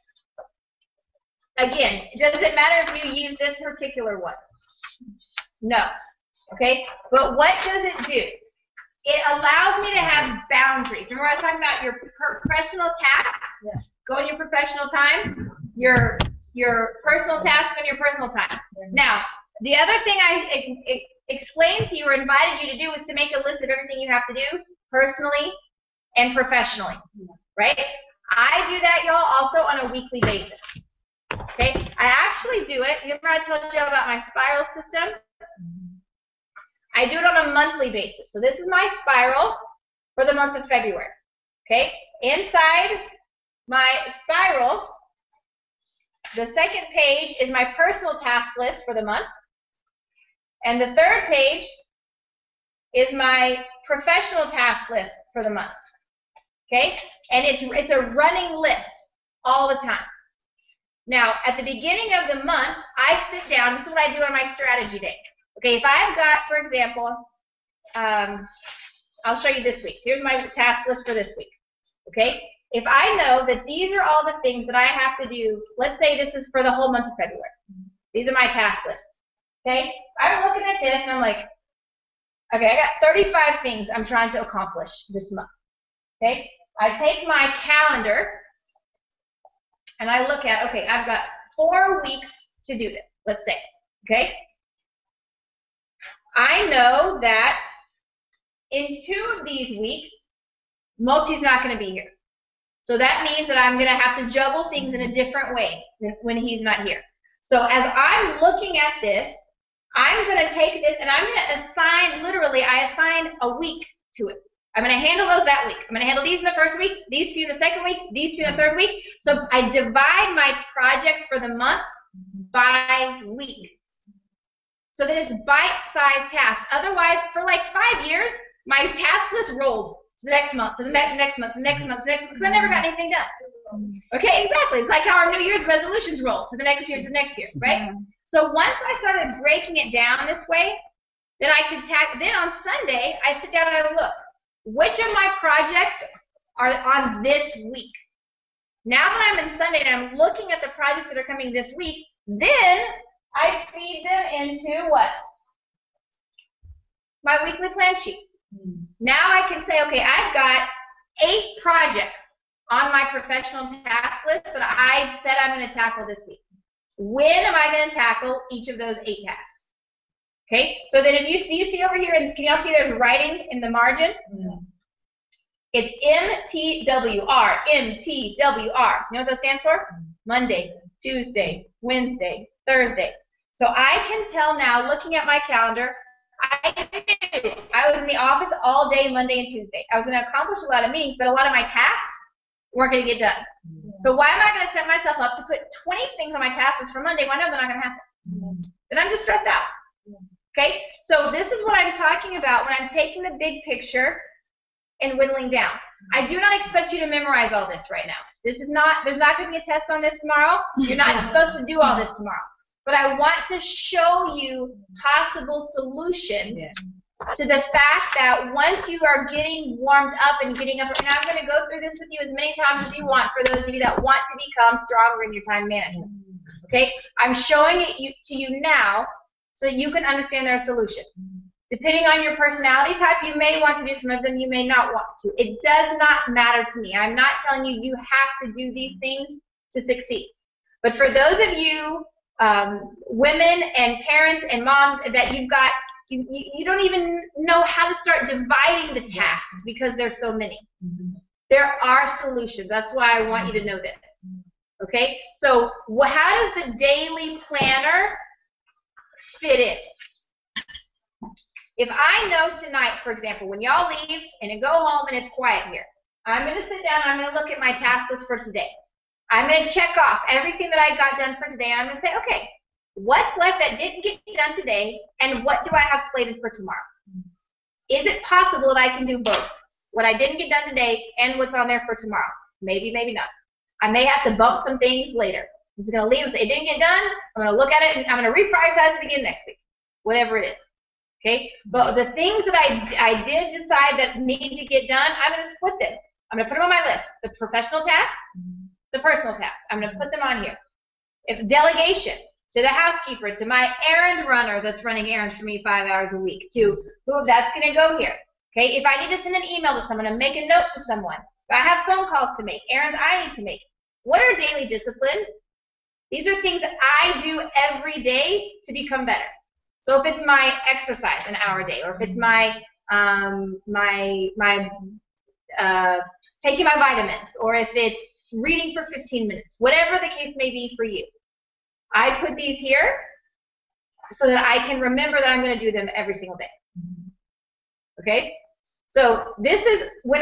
Speaker 1: Again, does it matter if you use this particular one? No. Okay? But what does it do? It allows me to have boundaries. Remember I was talking about your professional tasks? Yeah. Go in your professional time, your personal tasks in your personal time. Yeah. Now, the other thing I explained to you or invited you to do was to make a list of everything you have to do personally and professionally, right? I do that, y'all, also on a weekly basis. Okay? I actually do it. Remember I told you about my spiral system? I do it on a monthly basis. So this is my spiral for the month of February. Okay? Inside my spiral, the second page is my personal task list for the month. And the third page is my professional task list for the month. Okay? And it's a running list all the time. Now, at the beginning of the month, I sit down. This is what I do on my strategy day. Okay, if I've got, for example, I'll show you this week. So here's my task list for this week. Okay? If I know that these are all the things that I have to do, let's say this is for the whole month of February. These are my task lists. Okay? I'm looking at this and I'm like, okay, I got 35 things I'm trying to accomplish this month. Okay? I take my calendar and I look at, okay, I've got 4 weeks to do this, let's say. Okay? I know that in 2 of these weeks, Multi's not going to be here. So that means that I'm going to have to juggle things in a different way when he's not here. So as I'm looking at this, I'm going to take this and I'm going to assign, literally, I assign a week to it. I'm going to handle those that week. I'm going to handle these in the first week, these few in the second week, these few in the third week. So I divide my projects for the month by week. So that it's bite-sized tasks. Otherwise, for like 5 years, my task list rolled to the next month, to the next month, to the next month, to the next month, because I never got anything done. Okay, exactly. It's like how our New Year's resolutions roll to the next year, to the next year, right? So once I started breaking it down this way, then I could then on Sunday, I sit down and I look, which of my projects are on this week? Now that I'm in Sunday and I'm looking at the projects that are coming this week, then I feed them into what? My weekly plan sheet. Now I can say, okay, I've got 8 projects on my professional task list that I said I'm going to tackle this week. When am I going to tackle each of those 8 tasks? Okay, so then if you see over here, and can y'all see there's writing in the margin? It's MTWR, MTWR. You know what that stands for? Monday, Tuesday, Wednesday, Thursday. So I can tell now, looking at my calendar, I was in the office all day Monday and Tuesday. I was going to accomplish a lot of meetings, but a lot of my tasks weren't going to get done. So why am I going to set myself up to put 20 things on my task list for Monday when I know they're not going to happen? Then I'm just stressed out. Okay? So this is what I'm talking about when I'm taking the big picture and whittling down. I do not expect you to memorize all this right now. There's not going to be a test on this tomorrow. You're not supposed to do all this tomorrow. But I want to show you possible solutions to the fact that once you are getting warmed up and getting up, and I'm going to go through this with you as many times as you want for those of you that want to become stronger in your time management. Okay? I'm showing it to you now so that you can understand their solutions. Depending on your personality type, you may want to do some of them, you may not want to. It does not matter to me. I'm not telling you you have to do these things to succeed. But for those of you women and parents and moms that you've got, you don't even know how to start dividing the tasks because there's so many. There are solutions. That's why I want you to know this. Okay? So how does the daily planner fit in? If I know tonight, for example, when y'all leave and you go home and it's quiet here, I'm going to sit down and I'm going to look at my task list for today. I'm going to check off everything that I got done for today, and I'm going to say, okay, what's left that didn't get done today, and what do I have slated for tomorrow? Is it possible that I can do both? what I didn't get done today and what's on there for tomorrow. Maybe, maybe not. I may have to bump some things later. I'm just going to leave and say, it didn't get done. I'm going to look at it, and I'm going to reprioritize it again next week, whatever it is. Okay? But the things that I did decide that need to get done, I'm going to split them. I'm going to put them on my list. The professional tasks, the personal tasks. I'm going to put them on here. If delegation to the housekeeper, to my errand runner that's running errands for me 5 hours a week, to who that's going to go here. Okay? If I need to send an email to someone and make a note to someone, if I have phone calls to make, errands I need to make. What are daily disciplines? These are things that I do every day to become better. So if it's my exercise an hour a day, or if it's my taking my vitamins, or if it's reading for 15 minutes, whatever the case may be for you, I put these here so that I can remember that I'm going to do them every single day. Okay? So this is when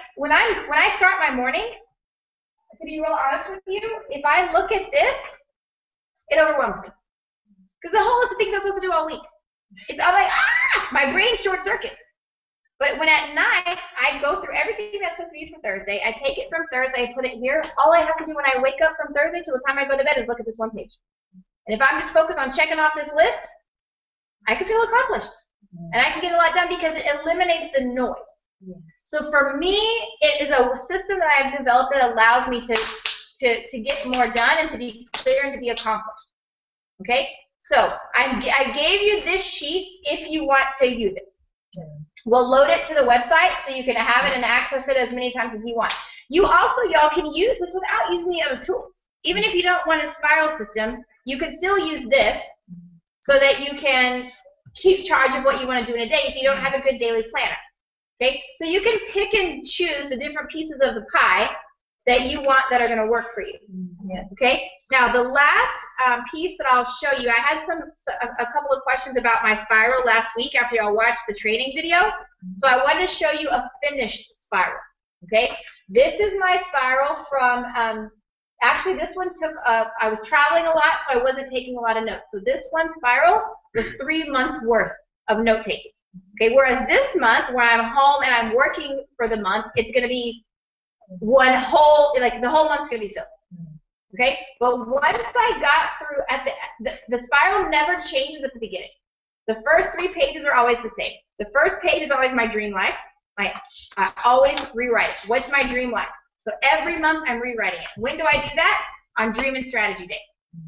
Speaker 1: I start my morning. To be real honest with you, if I look at this, it overwhelms me. Because the whole list of things I'm supposed to do all week. I'm like, my brain short circuits. But when at night, I go through everything that's supposed to be for Thursday, I take it from Thursday, I put it here. All I have to do when I wake up from Thursday till the time I go to bed is look at this one page. And if I'm just focused on checking off this list, I can feel accomplished. And I can get a lot done because it eliminates the noise. So for me, it is a system that I've developed that allows me to get more done and to be clear and to be accomplished. Okay? So I gave you this sheet if you want to use it. We'll load it to the website so you can have it and access it as many times as you want. You also, y'all, can use this without using the other tools. Even if you don't want a spiral system, you can still use this so that you can keep charge of what you want to do in a day if you don't have a good daily planner. Okay, so you can pick and choose the different pieces of the pie that you want that are going to work for you. Yes. Okay, now the last piece that I'll show you, I had a couple of questions about my spiral last week after y'all watched the training video. So I wanted to show you a finished spiral. Okay, this is my spiral from, actually this one took, I was traveling a lot, so I wasn't taking a lot of notes. So this one spiral was 3 months worth of note taking. Okay, whereas this month, when I'm home and I'm working for the month, it's going to be one whole, like the whole month's going to be filled. Okay, but once I got through, at the spiral never changes at the beginning. The first 3 pages are always the same. The first page is always my dream life. I always rewrite it. What's my dream life? So every month I'm rewriting it. When do I do that? On Dream and Strategy Day.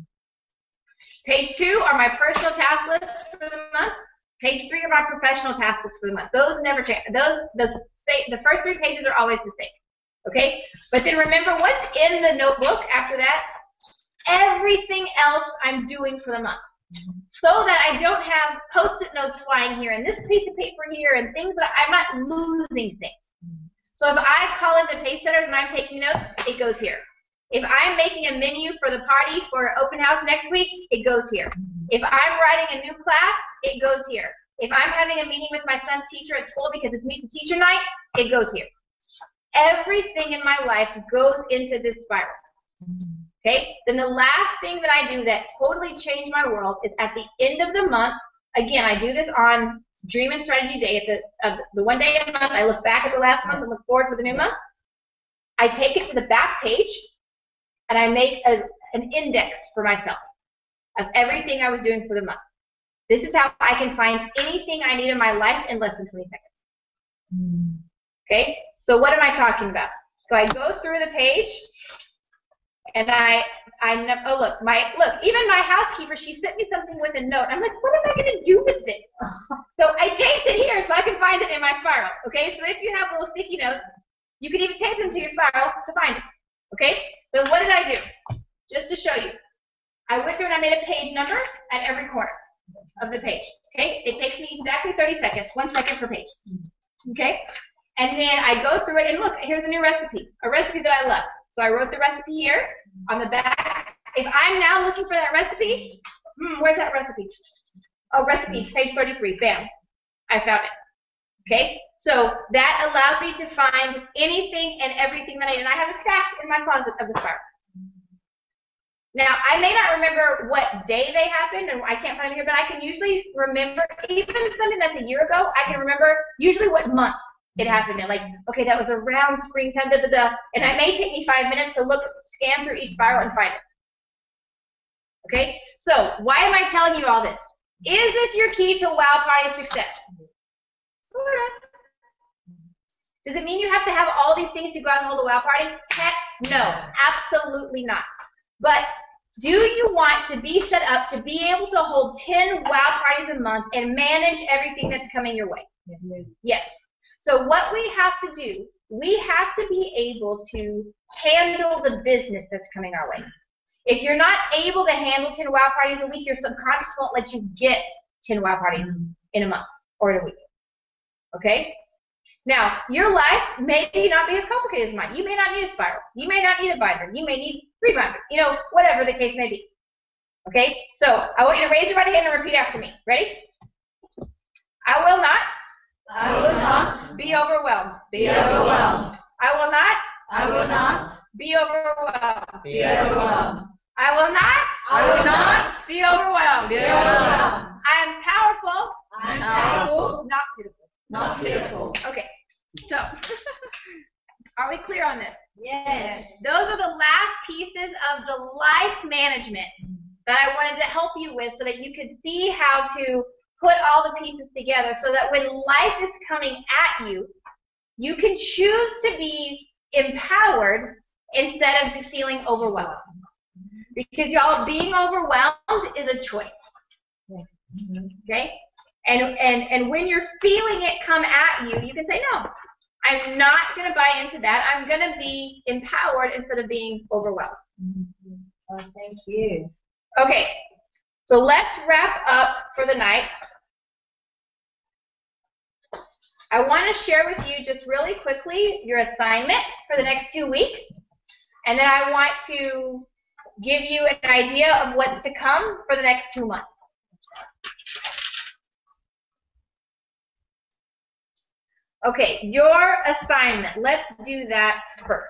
Speaker 1: Page 2 are my personal task lists for the month. Page 3 are my professional task lists for the month. Those never change. The first 3 pages are always the same. Okay? But then remember what's in the notebook after that? Everything else I'm doing for the month. So that I don't have Post-it notes flying here and this piece of paper here and things that I'm not losing things. So if I call in the pace setters and I'm taking notes, it goes here. If I'm making a menu for the party for open house next week, it goes here. If I'm writing a new class, it goes here. If I'm having a meeting with my son's teacher at school because it's Meet the Teacher night, it goes here. Everything in my life goes into this spiral. Okay? Then the last thing that I do that totally changed my world is at the end of the month, again, I do this on Dream and Strategy Day. At the one day a month, I look back at the last month and look forward to the new month. I take it to the back page, and I make an index for myself of everything I was doing for the month. This is how I can find anything I need in my life in less than 20 seconds. Okay? So what am I talking about? So I go through the page, and oh look, even my housekeeper, she sent me something with a note. I'm like, what am I going to do with this? So I taped it here so I can find it in my spiral. Okay? So if you have little sticky notes, you can even tape them to your spiral to find it. Okay? But what did I do? Just to show you. I went through and I made a page number at every corner of the page. Okay? It takes me exactly 30 seconds, 1 second per page. Okay? And then I go through it and look, here's a new recipe, a recipe that I love. So I wrote the recipe here on the back. If I'm now looking for that recipe, where's that recipe? Oh, recipes, page 33, bam, I found it. Okay? So that allows me to find anything and everything that I need. And I have it stacked in my closet of the spirals. Now, I may not remember what day they happened, and I can't find them here, but I can usually remember, even something that's a year ago, I can remember usually what month it happened. And like, okay, that was a round screen, and it may take me 5 minutes to scan through each spiral and find it. Okay, so why am I telling you all this? Is this your key to wow party success? Sort of. Does it mean you have to have all these things to go out and hold a wow party? Heck no, absolutely not. But do you want to be set up to be able to hold 10 wow parties a month and manage everything that's coming your way? Yes. So what we have to do, we have to be able to handle the business that's coming our way. If you're not able to handle 10 wow parties a week, your subconscious won't let you get 10 wow parties in a month or in a week. Okay? Now, your life may not be as complicated as mine. You may not need a spiral. You may not need a binder. You may need 3 binders. You know, whatever the case may be. Okay? So, I want you to raise your right hand and repeat after me. Ready? I will not be overwhelmed. I will not be overwhelmed. I will not be overwhelmed. I am powerful. Not pitiful. Okay. So, are we clear on this?
Speaker 2: Yes.
Speaker 1: Those are the last pieces of the life management that I wanted to help you with so that you could see how to put all the pieces together so that when life is coming at you, you can choose to be empowered instead of feeling overwhelmed. Because y'all, being overwhelmed is a choice. Okay? And when you're feeling it come at you, you can say, no, I'm not going to buy into that. I'm going to be empowered instead of being overwhelmed.
Speaker 2: Oh, thank you.
Speaker 1: Okay, so let's wrap up for the night. I want to share with you just really quickly your assignment for the next 2 weeks. And then I want to give you an idea of what's to come for the next 2 months. Okay, your assignment. Let's do that first.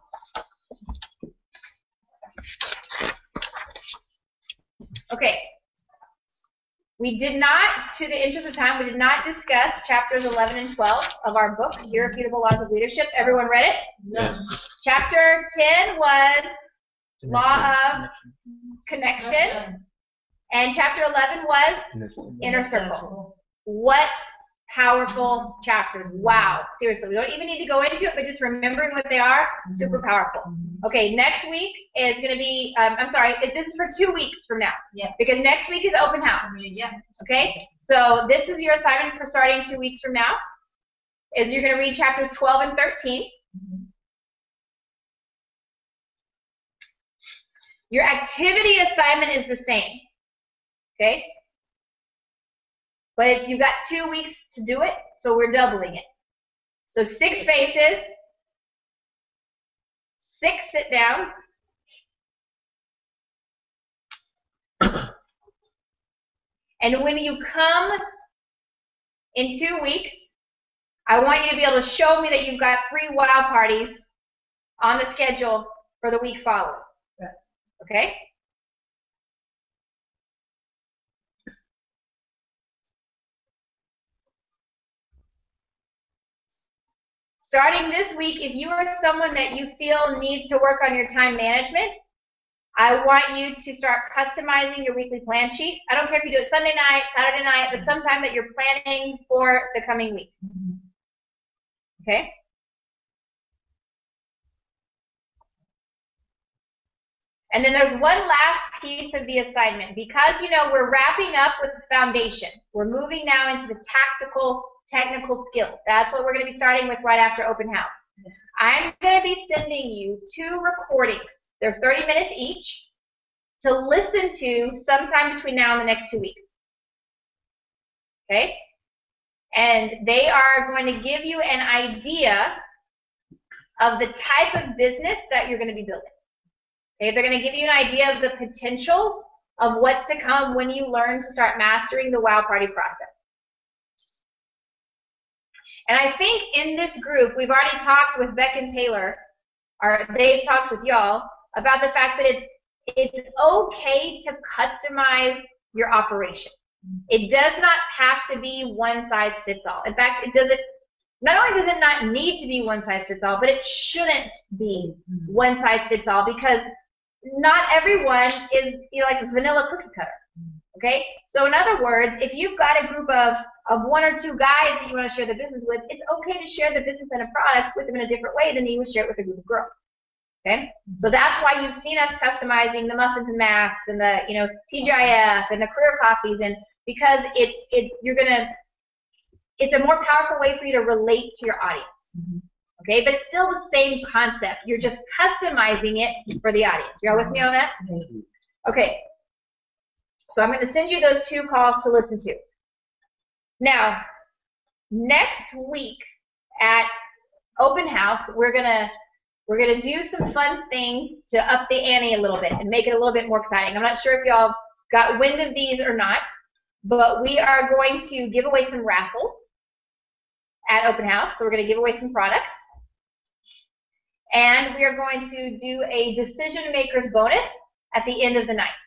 Speaker 1: Okay. We did not, to the interest of time, we did not discuss chapters 11 and 12 of our book, Irrefutable Laws of Leadership. Everyone read it?
Speaker 7: Yes.
Speaker 1: Chapter 10 was Law of Connection. And chapter 11 was Inner Circle. What powerful chapters. Wow. Seriously, we don't even need to go into it, but just remembering what they are, super powerful. Okay, next week is going to be, I'm sorry, this is for 2 weeks from now.
Speaker 2: Yeah.
Speaker 1: Because next week is open house.
Speaker 2: Yeah.
Speaker 1: Okay? So this is your assignment for starting 2 weeks from now, is you're going to read chapters 12 and 13. Your activity assignment is the same. Okay? But you've got 2 weeks to do it, so we're doubling it. So 6 spaces, 6 sit-downs, and when you come in 2 weeks, I want you to be able to show me that you've got 3 wow parties on the schedule for the week following. Okay? Starting this week, if you are someone that you feel needs to work on your time management, I want you to start customizing your weekly plan sheet. I don't care if you do it Sunday night, Saturday night, but sometime that you're planning for the coming week. Okay? And then there's one last piece of the assignment. Because, you know, we're wrapping up with the foundation. We're moving now into the tactical, technical skills. That's what we're going to be starting with right after open house. I'm going to be sending you 2 recordings. They're 30 minutes each to listen to sometime between now and the next 2 weeks. Okay? And they are going to give you an idea of the type of business that you're going to be building. Okay? They're going to give you an idea of the potential of what's to come when you learn to start mastering the wow party process. And I think in this group, we've already talked with Beck and Taylor, or they've talked with y'all, about the fact that it's okay to customize your operation. It does not have to be one size fits all. In fact, it doesn't not only does it not need to be one size fits all, but it shouldn't be one size fits all because not everyone is like a vanilla cookie cutter. Okay? So in other words, if you've got a group of one or two guys that you want to share the business with, it's okay to share the business and the products with them in a different way than you would share it with a group of girls. Okay? So that's why you've seen us customizing the muffins and masks and the TGIF and the career coffees, and because it's a more powerful way for you to relate to your audience. Okay, but it's still the same concept. You're just customizing it for the audience. You all with me on that? Okay. So I'm going to send you those 2 calls to listen to. Now, next week at Open House, we're gonna do some fun things to up the ante a little bit and make it a little bit more exciting. I'm not sure if y'all got wind of these or not, but we are going to give away some raffles at Open House. So we're going to give away some products. And we are going to do a decision makers bonus at the end of the night.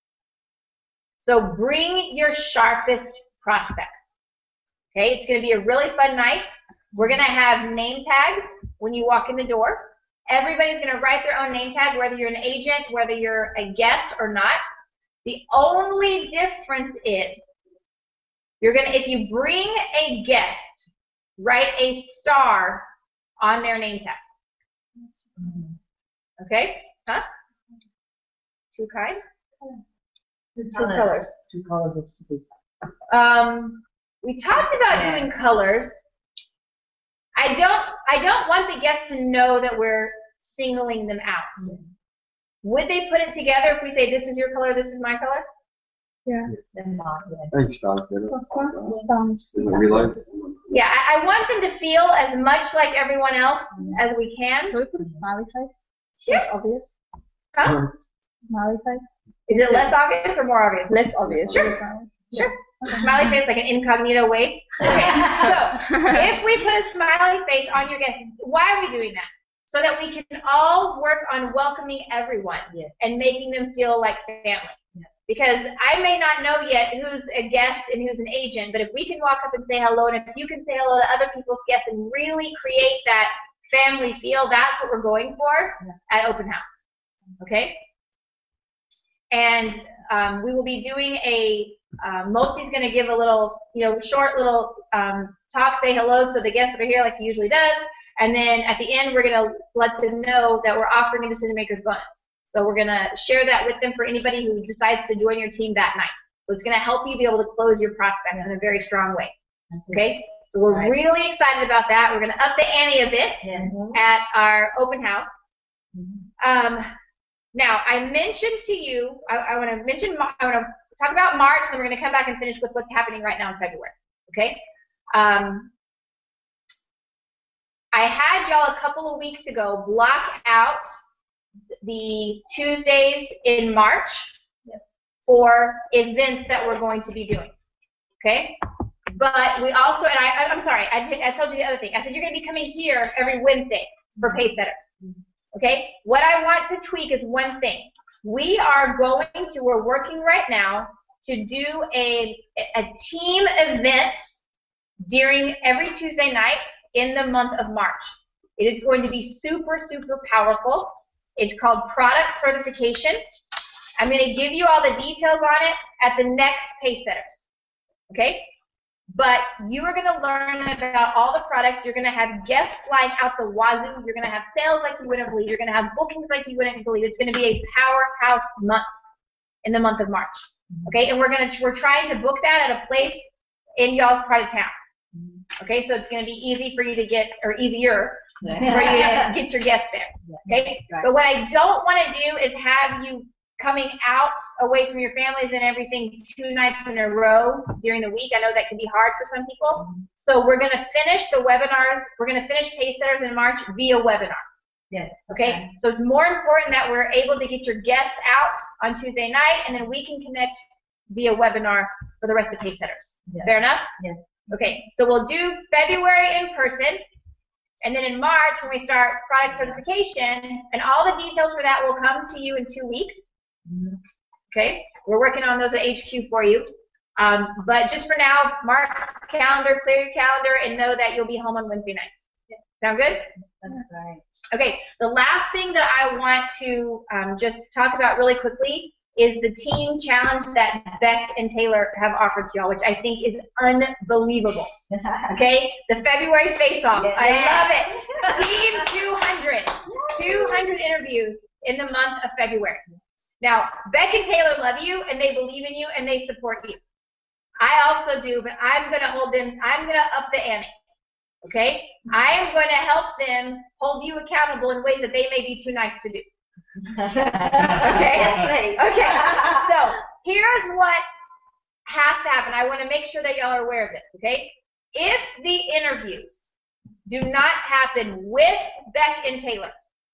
Speaker 1: So bring your sharpest prospects. Okay, it's going to be a really fun night. We're going to have name tags when you walk in the door. Everybody's going to write their own name tag, whether you're an agent, whether you're a guest or not. The only difference is if you bring a guest, write a star on their name tag. Okay? Huh? 2 kinds? 2 colors.
Speaker 2: 2 colors of stickers.
Speaker 1: We talked about doing colors. I don't want the guests to know that we're singling them out. Would they put it together if we say this is your color, this is my color?
Speaker 2: Yeah.
Speaker 10: Thanks, Doc.
Speaker 1: Yeah, I want them to feel as much like everyone else as we can.
Speaker 2: Can we put a smiley face?
Speaker 1: Yeah.
Speaker 2: Less obvious.
Speaker 1: Huh?
Speaker 2: Smiley face.
Speaker 1: Is it less obvious or more obvious?
Speaker 2: Less obvious.
Speaker 1: Sure. Sure. Smiley face, like an incognito way. Okay, so if we put a smiley face on your guest, why are we doing that? So that we can all work on welcoming everyone and making them feel like family. Because I may not know yet who's a guest and who's an agent, but if we can walk up and say hello, and if you can say hello to other people's guests and really create that family feel, that's what we're going for at Open House. Okay? And we will be doing Multi's going to give a little, short little talk, say hello to the guests that are here like he usually does. And then at the end, we're going to let them know that we're offering a Decision Makers bonus. So we're going to share that with them for anybody who decides to join your team that night. So it's going to help you be able to close your prospects in a very strong way. Okay? So we're really excited about that. We're going to up the ante a bit at our Open House. Now, I mentioned to you, I want to talk about March, and then we're going to come back and finish with what's happening right now in February. Okay? I had y'all a couple of weeks ago block out the Tuesdays in March for events that we're going to be doing. Okay? But we also, and I'm sorry, I told you the other thing. I said you're going to be coming here every Wednesday for Pace Setters. Okay? What I want to tweak is one thing. We're working right now to do a team event during every Tuesday night in the month of March. It is going to be super, super powerful. It's called Product Certification. I'm going to give you all the details on it at the next Pace Setters. Okay? But you are going to learn about all the products. You're going to have guests flying out the wazoo. You're going to have sales like you wouldn't believe. You're going to have bookings like you wouldn't believe. It's going to be a powerhouse month in the month of March. Okay? And we're trying to book that at a place in y'all's part of town. Okay? So it's going to be easy for you to get, or easier for you to get your guests there. Okay? But what I don't want to do is have you coming out away from your families and everything 2 nights in a row during the week. I know that can be hard for some people. So we're going to finish the webinars. We're going to finish Pace Setters in March via webinar.
Speaker 2: Yes.
Speaker 1: Okay? So it's more important that we're able to get your guests out on Tuesday night, and then we can connect via webinar for the rest of Pace Setters.
Speaker 2: Yes.
Speaker 1: Fair enough?
Speaker 2: Yes.
Speaker 1: Okay. So we'll do February in person. And then in March, when we start product certification, and all the details for that will come to you in 2 weeks. Okay? We're working on those at HQ for you. But just for now, mark calendar, clear your calendar, and know that you'll be home on Wednesday nights. Sound good?
Speaker 10: That's right.
Speaker 1: Okay, the last thing that I want to just talk about really quickly is the team challenge that Beck and Taylor have offered to y'all, which I think is unbelievable. Okay, the February face-off.
Speaker 10: Yes.
Speaker 1: I love it. Team 200. 200 interviews in the month of February. Now, Beck and Taylor love you, and they believe in you, and they support you. I also do, but I'm going to hold them, I'm going to up the ante. Okay? I am going to help them hold you accountable in ways that they may be too nice to do. Okay?
Speaker 10: Yes,
Speaker 1: Okay. So, here's what has to happen. I want to make sure that y'all are aware of this, okay? If the interviews do not happen with Beck and Taylor,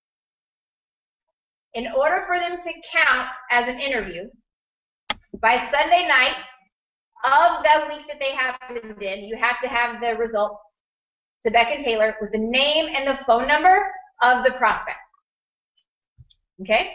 Speaker 1: in order for them to count as an interview, by Sunday night of the week that they happened in, you have to have the results to Beck and Taylor with the name and the phone number of the prospect. Okay?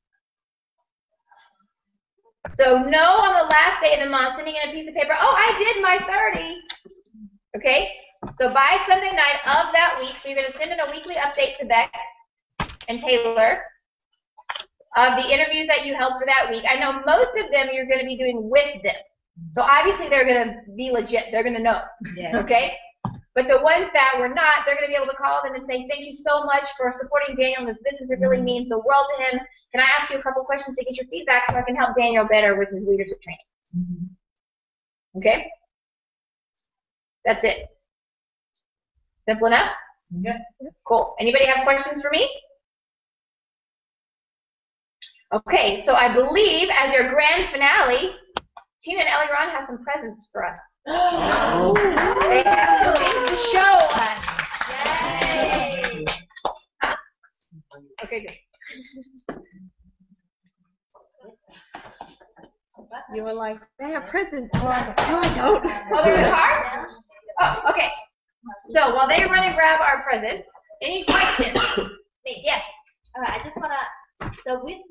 Speaker 1: So no on the last day of the month sending in a piece of paper, oh, I did my 30. Okay? So by Sunday night of that week, so you're going to send in a weekly update to Beck and Taylor of the interviews that you held for that week. I know most of them you're going to be doing with them. So obviously they're going to be legit. They're going to know.
Speaker 10: Yeah.
Speaker 1: Okay? But the ones that were not, they're going to be able to call them and say, thank you so much for supporting Daniel in this business. It really means the world to him. Can I ask you a couple questions to get your feedback so I can help Daniel better with his leadership training? Okay? That's it. Simple enough?
Speaker 10: Yeah.
Speaker 1: Cool. Anybody have questions for me? Okay, so I believe as your grand finale, Tina and Ellie Ron have some presents for us.
Speaker 10: Oh.
Speaker 1: They have some things to show us.
Speaker 10: Yay.
Speaker 1: Okay, good.
Speaker 2: You were like, they have presents. Oh, I was like, no, I don't.
Speaker 1: Oh, they're in the car? Oh, okay. So while they run and grab our presents, any questions? Yes.
Speaker 10: All right, I just wanna. So with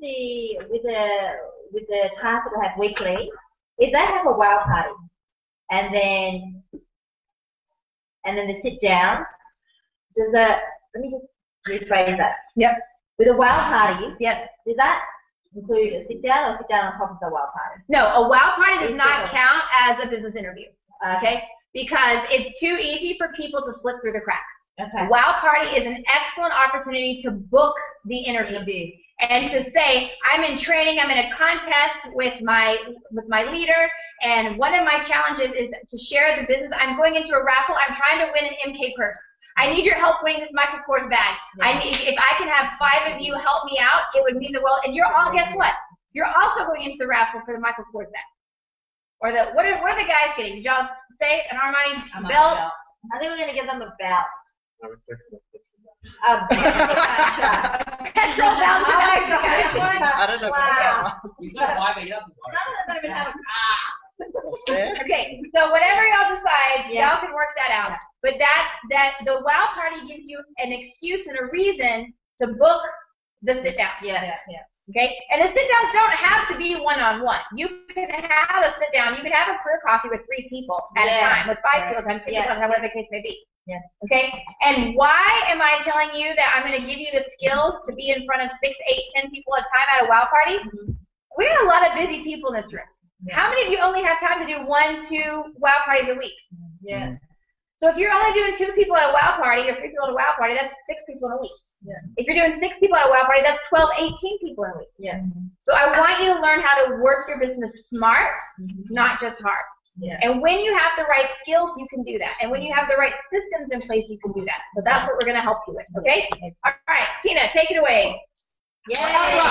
Speaker 10: the tasks that we have weekly, if they have a wow party, and then the sit downs, let me just rephrase that.
Speaker 1: Yep.
Speaker 10: With a wow party,
Speaker 1: Yes.
Speaker 10: does that include a sit down or sit down on top of the wow party?
Speaker 1: No, a wow party does
Speaker 10: It's
Speaker 1: not
Speaker 10: different.
Speaker 1: count as a business interview. Okay? Because it's too easy for people to slip through the cracks.
Speaker 10: Okay.
Speaker 1: A wow party is an excellent opportunity to book the interview. And to say, I'm in training, I'm in a contest with my leader, and one of my challenges is to share the business. I'm going into a raffle, I'm trying to win an MK purse. I need your help winning this Michael Kors bag.
Speaker 10: Yeah.
Speaker 1: If I can have 5 of you help me out, it would mean the world. And you're all, guess what? You're also going into the raffle for the Michael Kors bag. Or what are the guys getting? Did y'all say an Armani belt?
Speaker 10: I think we're gonna give them a belt.
Speaker 1: Petrol voucher.
Speaker 10: Oh my
Speaker 1: That's the
Speaker 10: God.
Speaker 1: guys
Speaker 7: I don't know.
Speaker 10: Wow.
Speaker 7: You got why they up.
Speaker 10: None of them don't even have a car.
Speaker 1: Okay, so whatever y'all decide,
Speaker 10: Yeah.
Speaker 1: y'all can work that out. But the wow party gives you an excuse and a reason to book the sit down.
Speaker 10: Yeah.
Speaker 1: Okay, and the sit downs don't have to be one-on-one. You can have a sit down. You can have a career coffee with 3 people at a time, with 5 people at a time, 6 people at a time, whatever the case may be.
Speaker 10: Yeah.
Speaker 1: Okay, and why am I telling you that I'm going to give you the skills to be in front of 6, 8, 10 people at a time at a wow party? We got a lot of busy people in this room.
Speaker 10: Yeah.
Speaker 1: How many of you only have time to do 1, 2 wow parties a week?
Speaker 10: Yeah.
Speaker 1: So if you're only doing 2 people at a wow party or 3 people at a wow party, that's 6 people in a week.
Speaker 10: Yeah.
Speaker 1: If you're doing 6 people at a wow party, that's 12, 18 people in a week.
Speaker 10: Yeah.
Speaker 1: So I want you to learn how to work your business smart, not just hard.
Speaker 10: Yeah.
Speaker 1: And when you have the right skills, you can do that. And when you have the right systems in place, you can do that. So that's what we're going to help you with, okay? All right, Tina, take it away.
Speaker 10: Yay.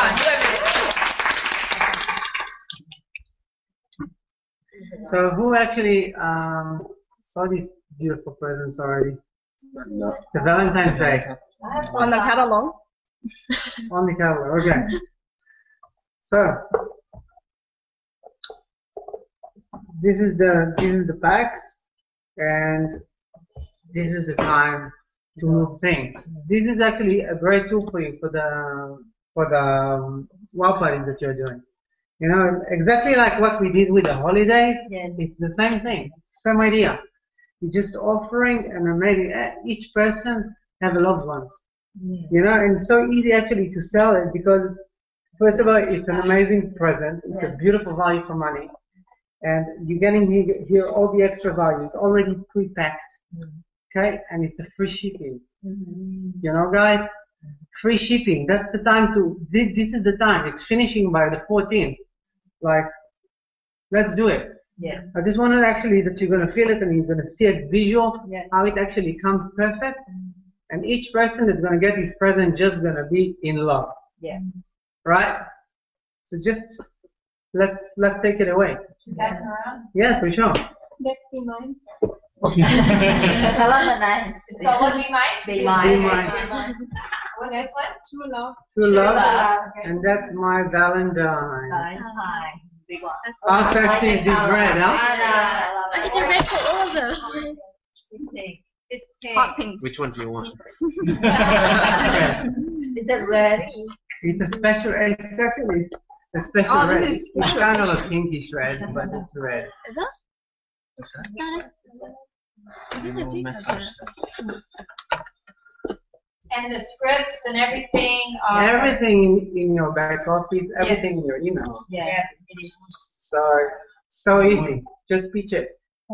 Speaker 8: So who actually saw these beautiful presents already?
Speaker 10: No.
Speaker 8: The Valentine's Day.
Speaker 2: On the catalog.
Speaker 8: On the catalog, okay. So this is the packs, and this is the time to move things. This is actually a great tool for you for the wow parties that you're doing. You know, exactly like what we did with the holidays.
Speaker 10: Yes.
Speaker 8: It's the same thing. Same idea. You're just offering an amazing. Each person have a loved ones. You know, and it's so easy actually to sell it because, first of all, it's an amazing present. It's a beautiful value for money, and you're getting here all the extra value. It's already pre-packed, okay, and it's a free shipping. You know, guys, free shipping. That's the time to. This is the time. It's finishing by the 14th. Like, let's do it.
Speaker 10: Yes.
Speaker 8: I just wanted actually that you're gonna feel it and you're gonna see it visual,
Speaker 10: Yes.
Speaker 8: how it actually comes perfect. And each person that's gonna get this present just gonna be in love.
Speaker 10: Yeah.
Speaker 8: Right? So just let's take it away.
Speaker 1: Pass around.
Speaker 8: Yeah, for sure.
Speaker 2: Let's be mine.
Speaker 10: I love the name.
Speaker 1: It's called What Be Mine?
Speaker 10: Be mine.
Speaker 8: Be mine.
Speaker 1: What's this one?
Speaker 2: True love.
Speaker 8: True love.
Speaker 10: love.
Speaker 8: And that's my Valentine.
Speaker 10: Hi. Big one.
Speaker 8: How sexy is this red, huh?
Speaker 2: I did the red for all of them.
Speaker 10: It's pink.
Speaker 2: Hot pink.
Speaker 7: Which one do you want?
Speaker 10: Is it red?
Speaker 8: It's a special, it's actually a special
Speaker 2: Oh,
Speaker 8: red.
Speaker 2: this is
Speaker 8: It's kind of a pinkish red, but it's red.
Speaker 2: Is that? That is. I think I do have that.
Speaker 1: And the scripts and everything are.
Speaker 8: Everything in your back office, everything in your emails.
Speaker 10: Yeah.
Speaker 8: So easy. Just pitch it.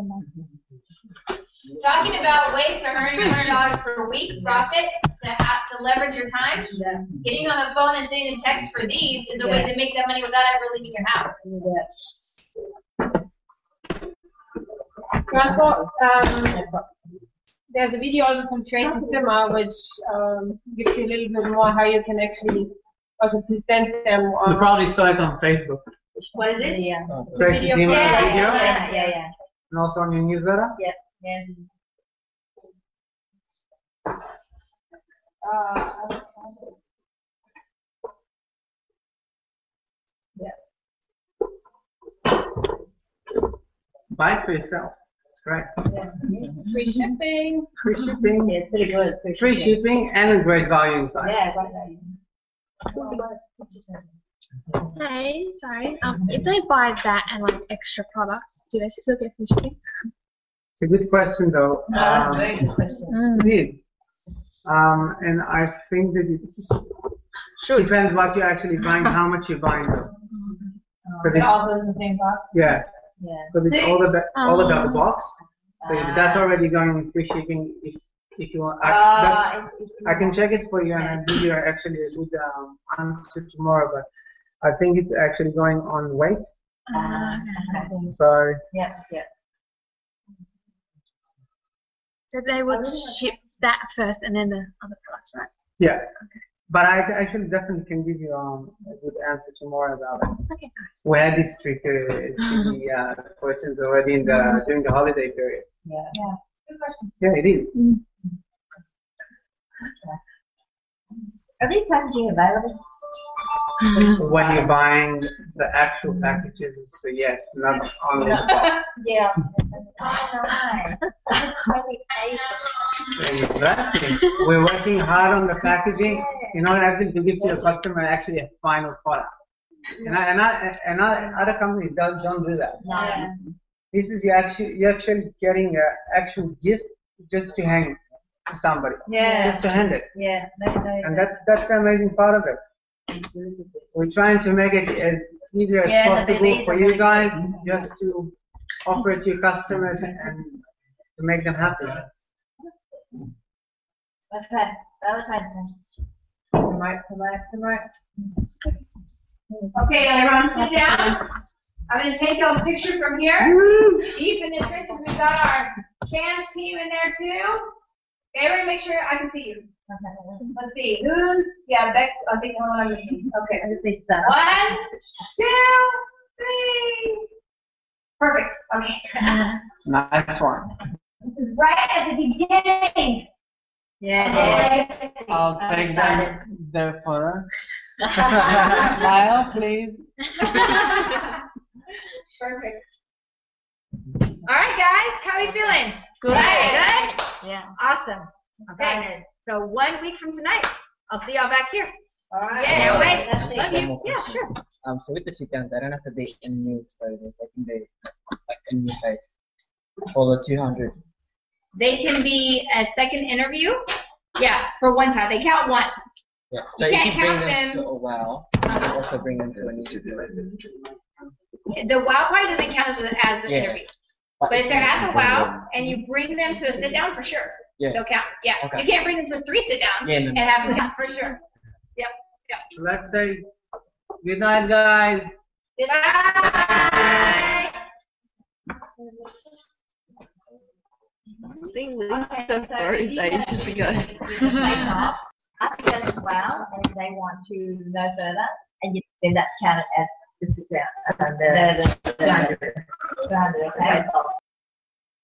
Speaker 1: Talking about ways to earn $100 per week profit to leverage your time.
Speaker 10: Yeah.
Speaker 1: Getting on the phone and sending text for these is a way to make that money without ever leaving your house.
Speaker 2: Also, there's a video also from Tracy Simmer which gives you a little bit more how you can actually also present them.
Speaker 8: You probably saw it on Facebook.
Speaker 10: What is it? Yeah.
Speaker 8: Tracy Zimmer video.
Speaker 10: Yeah.
Speaker 8: And also on your newsletter.
Speaker 10: Yes.
Speaker 8: Buy it for yourself. It's great.
Speaker 2: Free shipping.
Speaker 8: Free shipping.
Speaker 10: Yeah, it's pretty good.
Speaker 8: Free shipping and a great value inside.
Speaker 10: Yeah, right.
Speaker 2: Hey, sorry. If they buy that and like extra products, do they still get free shipping?
Speaker 8: It's a good question though.
Speaker 10: Very good question.
Speaker 8: It is. And I think that it's depends what you're actually buying, how much you're buying though.
Speaker 1: It all goes in the same box.
Speaker 8: Yeah.
Speaker 10: Yeah.
Speaker 8: Because it's all about the box. So that's already going in free shipping. If you want, I can check it for you and I'll give you actually a good answer tomorrow. But I think it's actually going on weight. So
Speaker 10: Yeah.
Speaker 2: So they would ship that first and then the other products, right?
Speaker 8: yeah. But I actually definitely can give you a good answer tomorrow about it.
Speaker 2: Okay, nice.
Speaker 8: We had these tricky questions already during the holiday period.
Speaker 10: Yeah.
Speaker 1: Good question.
Speaker 8: Yeah, it is.
Speaker 10: Are these packaging available?
Speaker 8: When you're buying the actual packages, so yes, not only the box.
Speaker 10: Yeah. Oh, nice.
Speaker 8: Exactly. We're working hard on the packaging in order actually to give to the customer actually a final product. And other companies don't do that.
Speaker 10: No.
Speaker 8: This is you're actually getting an actual gift just to hang to somebody.
Speaker 10: Yeah.
Speaker 8: Just to hand it.
Speaker 10: Yeah.
Speaker 8: And that's the amazing part of it. We're trying to make it as easy as possible for you guys, just to offer it to your customers and to make them happy.
Speaker 10: Okay. Valentine's Day.
Speaker 1: Right. Okay, everyone, sit down. I'm going to take y'all's picture from here. Deep in the trenches, we've got our CAMS team in there too. Okay, everybody make sure I can see you. Let's see, Bex, I think the only one I'm missing. Okay.
Speaker 10: I'm going to say stuff.
Speaker 1: 1, 2, 3. Perfect. Okay.
Speaker 8: Nice one.
Speaker 1: This is right at the beginning.
Speaker 10: Yeah.
Speaker 8: I'll take the photo. Smile, please.
Speaker 1: Perfect. All right, guys, how are you feeling?
Speaker 2: Good.
Speaker 1: Good?
Speaker 2: Yeah.
Speaker 1: Awesome. Okay. So 1 week from tonight, I'll see y'all back here.
Speaker 10: All right.
Speaker 1: Yeah, wait.
Speaker 10: That's it.
Speaker 1: Love
Speaker 11: One
Speaker 1: you.
Speaker 11: more
Speaker 1: Yeah,
Speaker 11: question.
Speaker 1: sure.
Speaker 11: So with the sit-downs, I don't know if they a new exposures. I think they like a new face for the 200.
Speaker 1: They can be a second interview. Yeah, for one time. They count once.
Speaker 11: Yeah. So
Speaker 1: You
Speaker 11: if
Speaker 1: can't
Speaker 11: you bring
Speaker 1: count
Speaker 11: them
Speaker 1: them.
Speaker 11: to a wow, you can also bring them to a new.
Speaker 1: The wow party doesn't count as an
Speaker 11: Yeah.
Speaker 1: interview. But if they're at the wow and you bring them to a sit down, for sure,
Speaker 11: Yeah.
Speaker 1: they'll count. Yeah,
Speaker 11: Okay.
Speaker 1: you can't bring them to 3 sit downs
Speaker 11: Yeah, no,
Speaker 1: and
Speaker 11: no.
Speaker 1: have them count for sure. Yep, yep.
Speaker 8: So let's say good night, guys.
Speaker 1: Goodbye.
Speaker 3: I think Lisa
Speaker 10: Okay, so
Speaker 3: froze
Speaker 10: if you
Speaker 3: ages
Speaker 10: guys
Speaker 3: ago.
Speaker 10: take off, after you go to wow and they want to know further, and then that's counted as the sit down. The 200. Okay.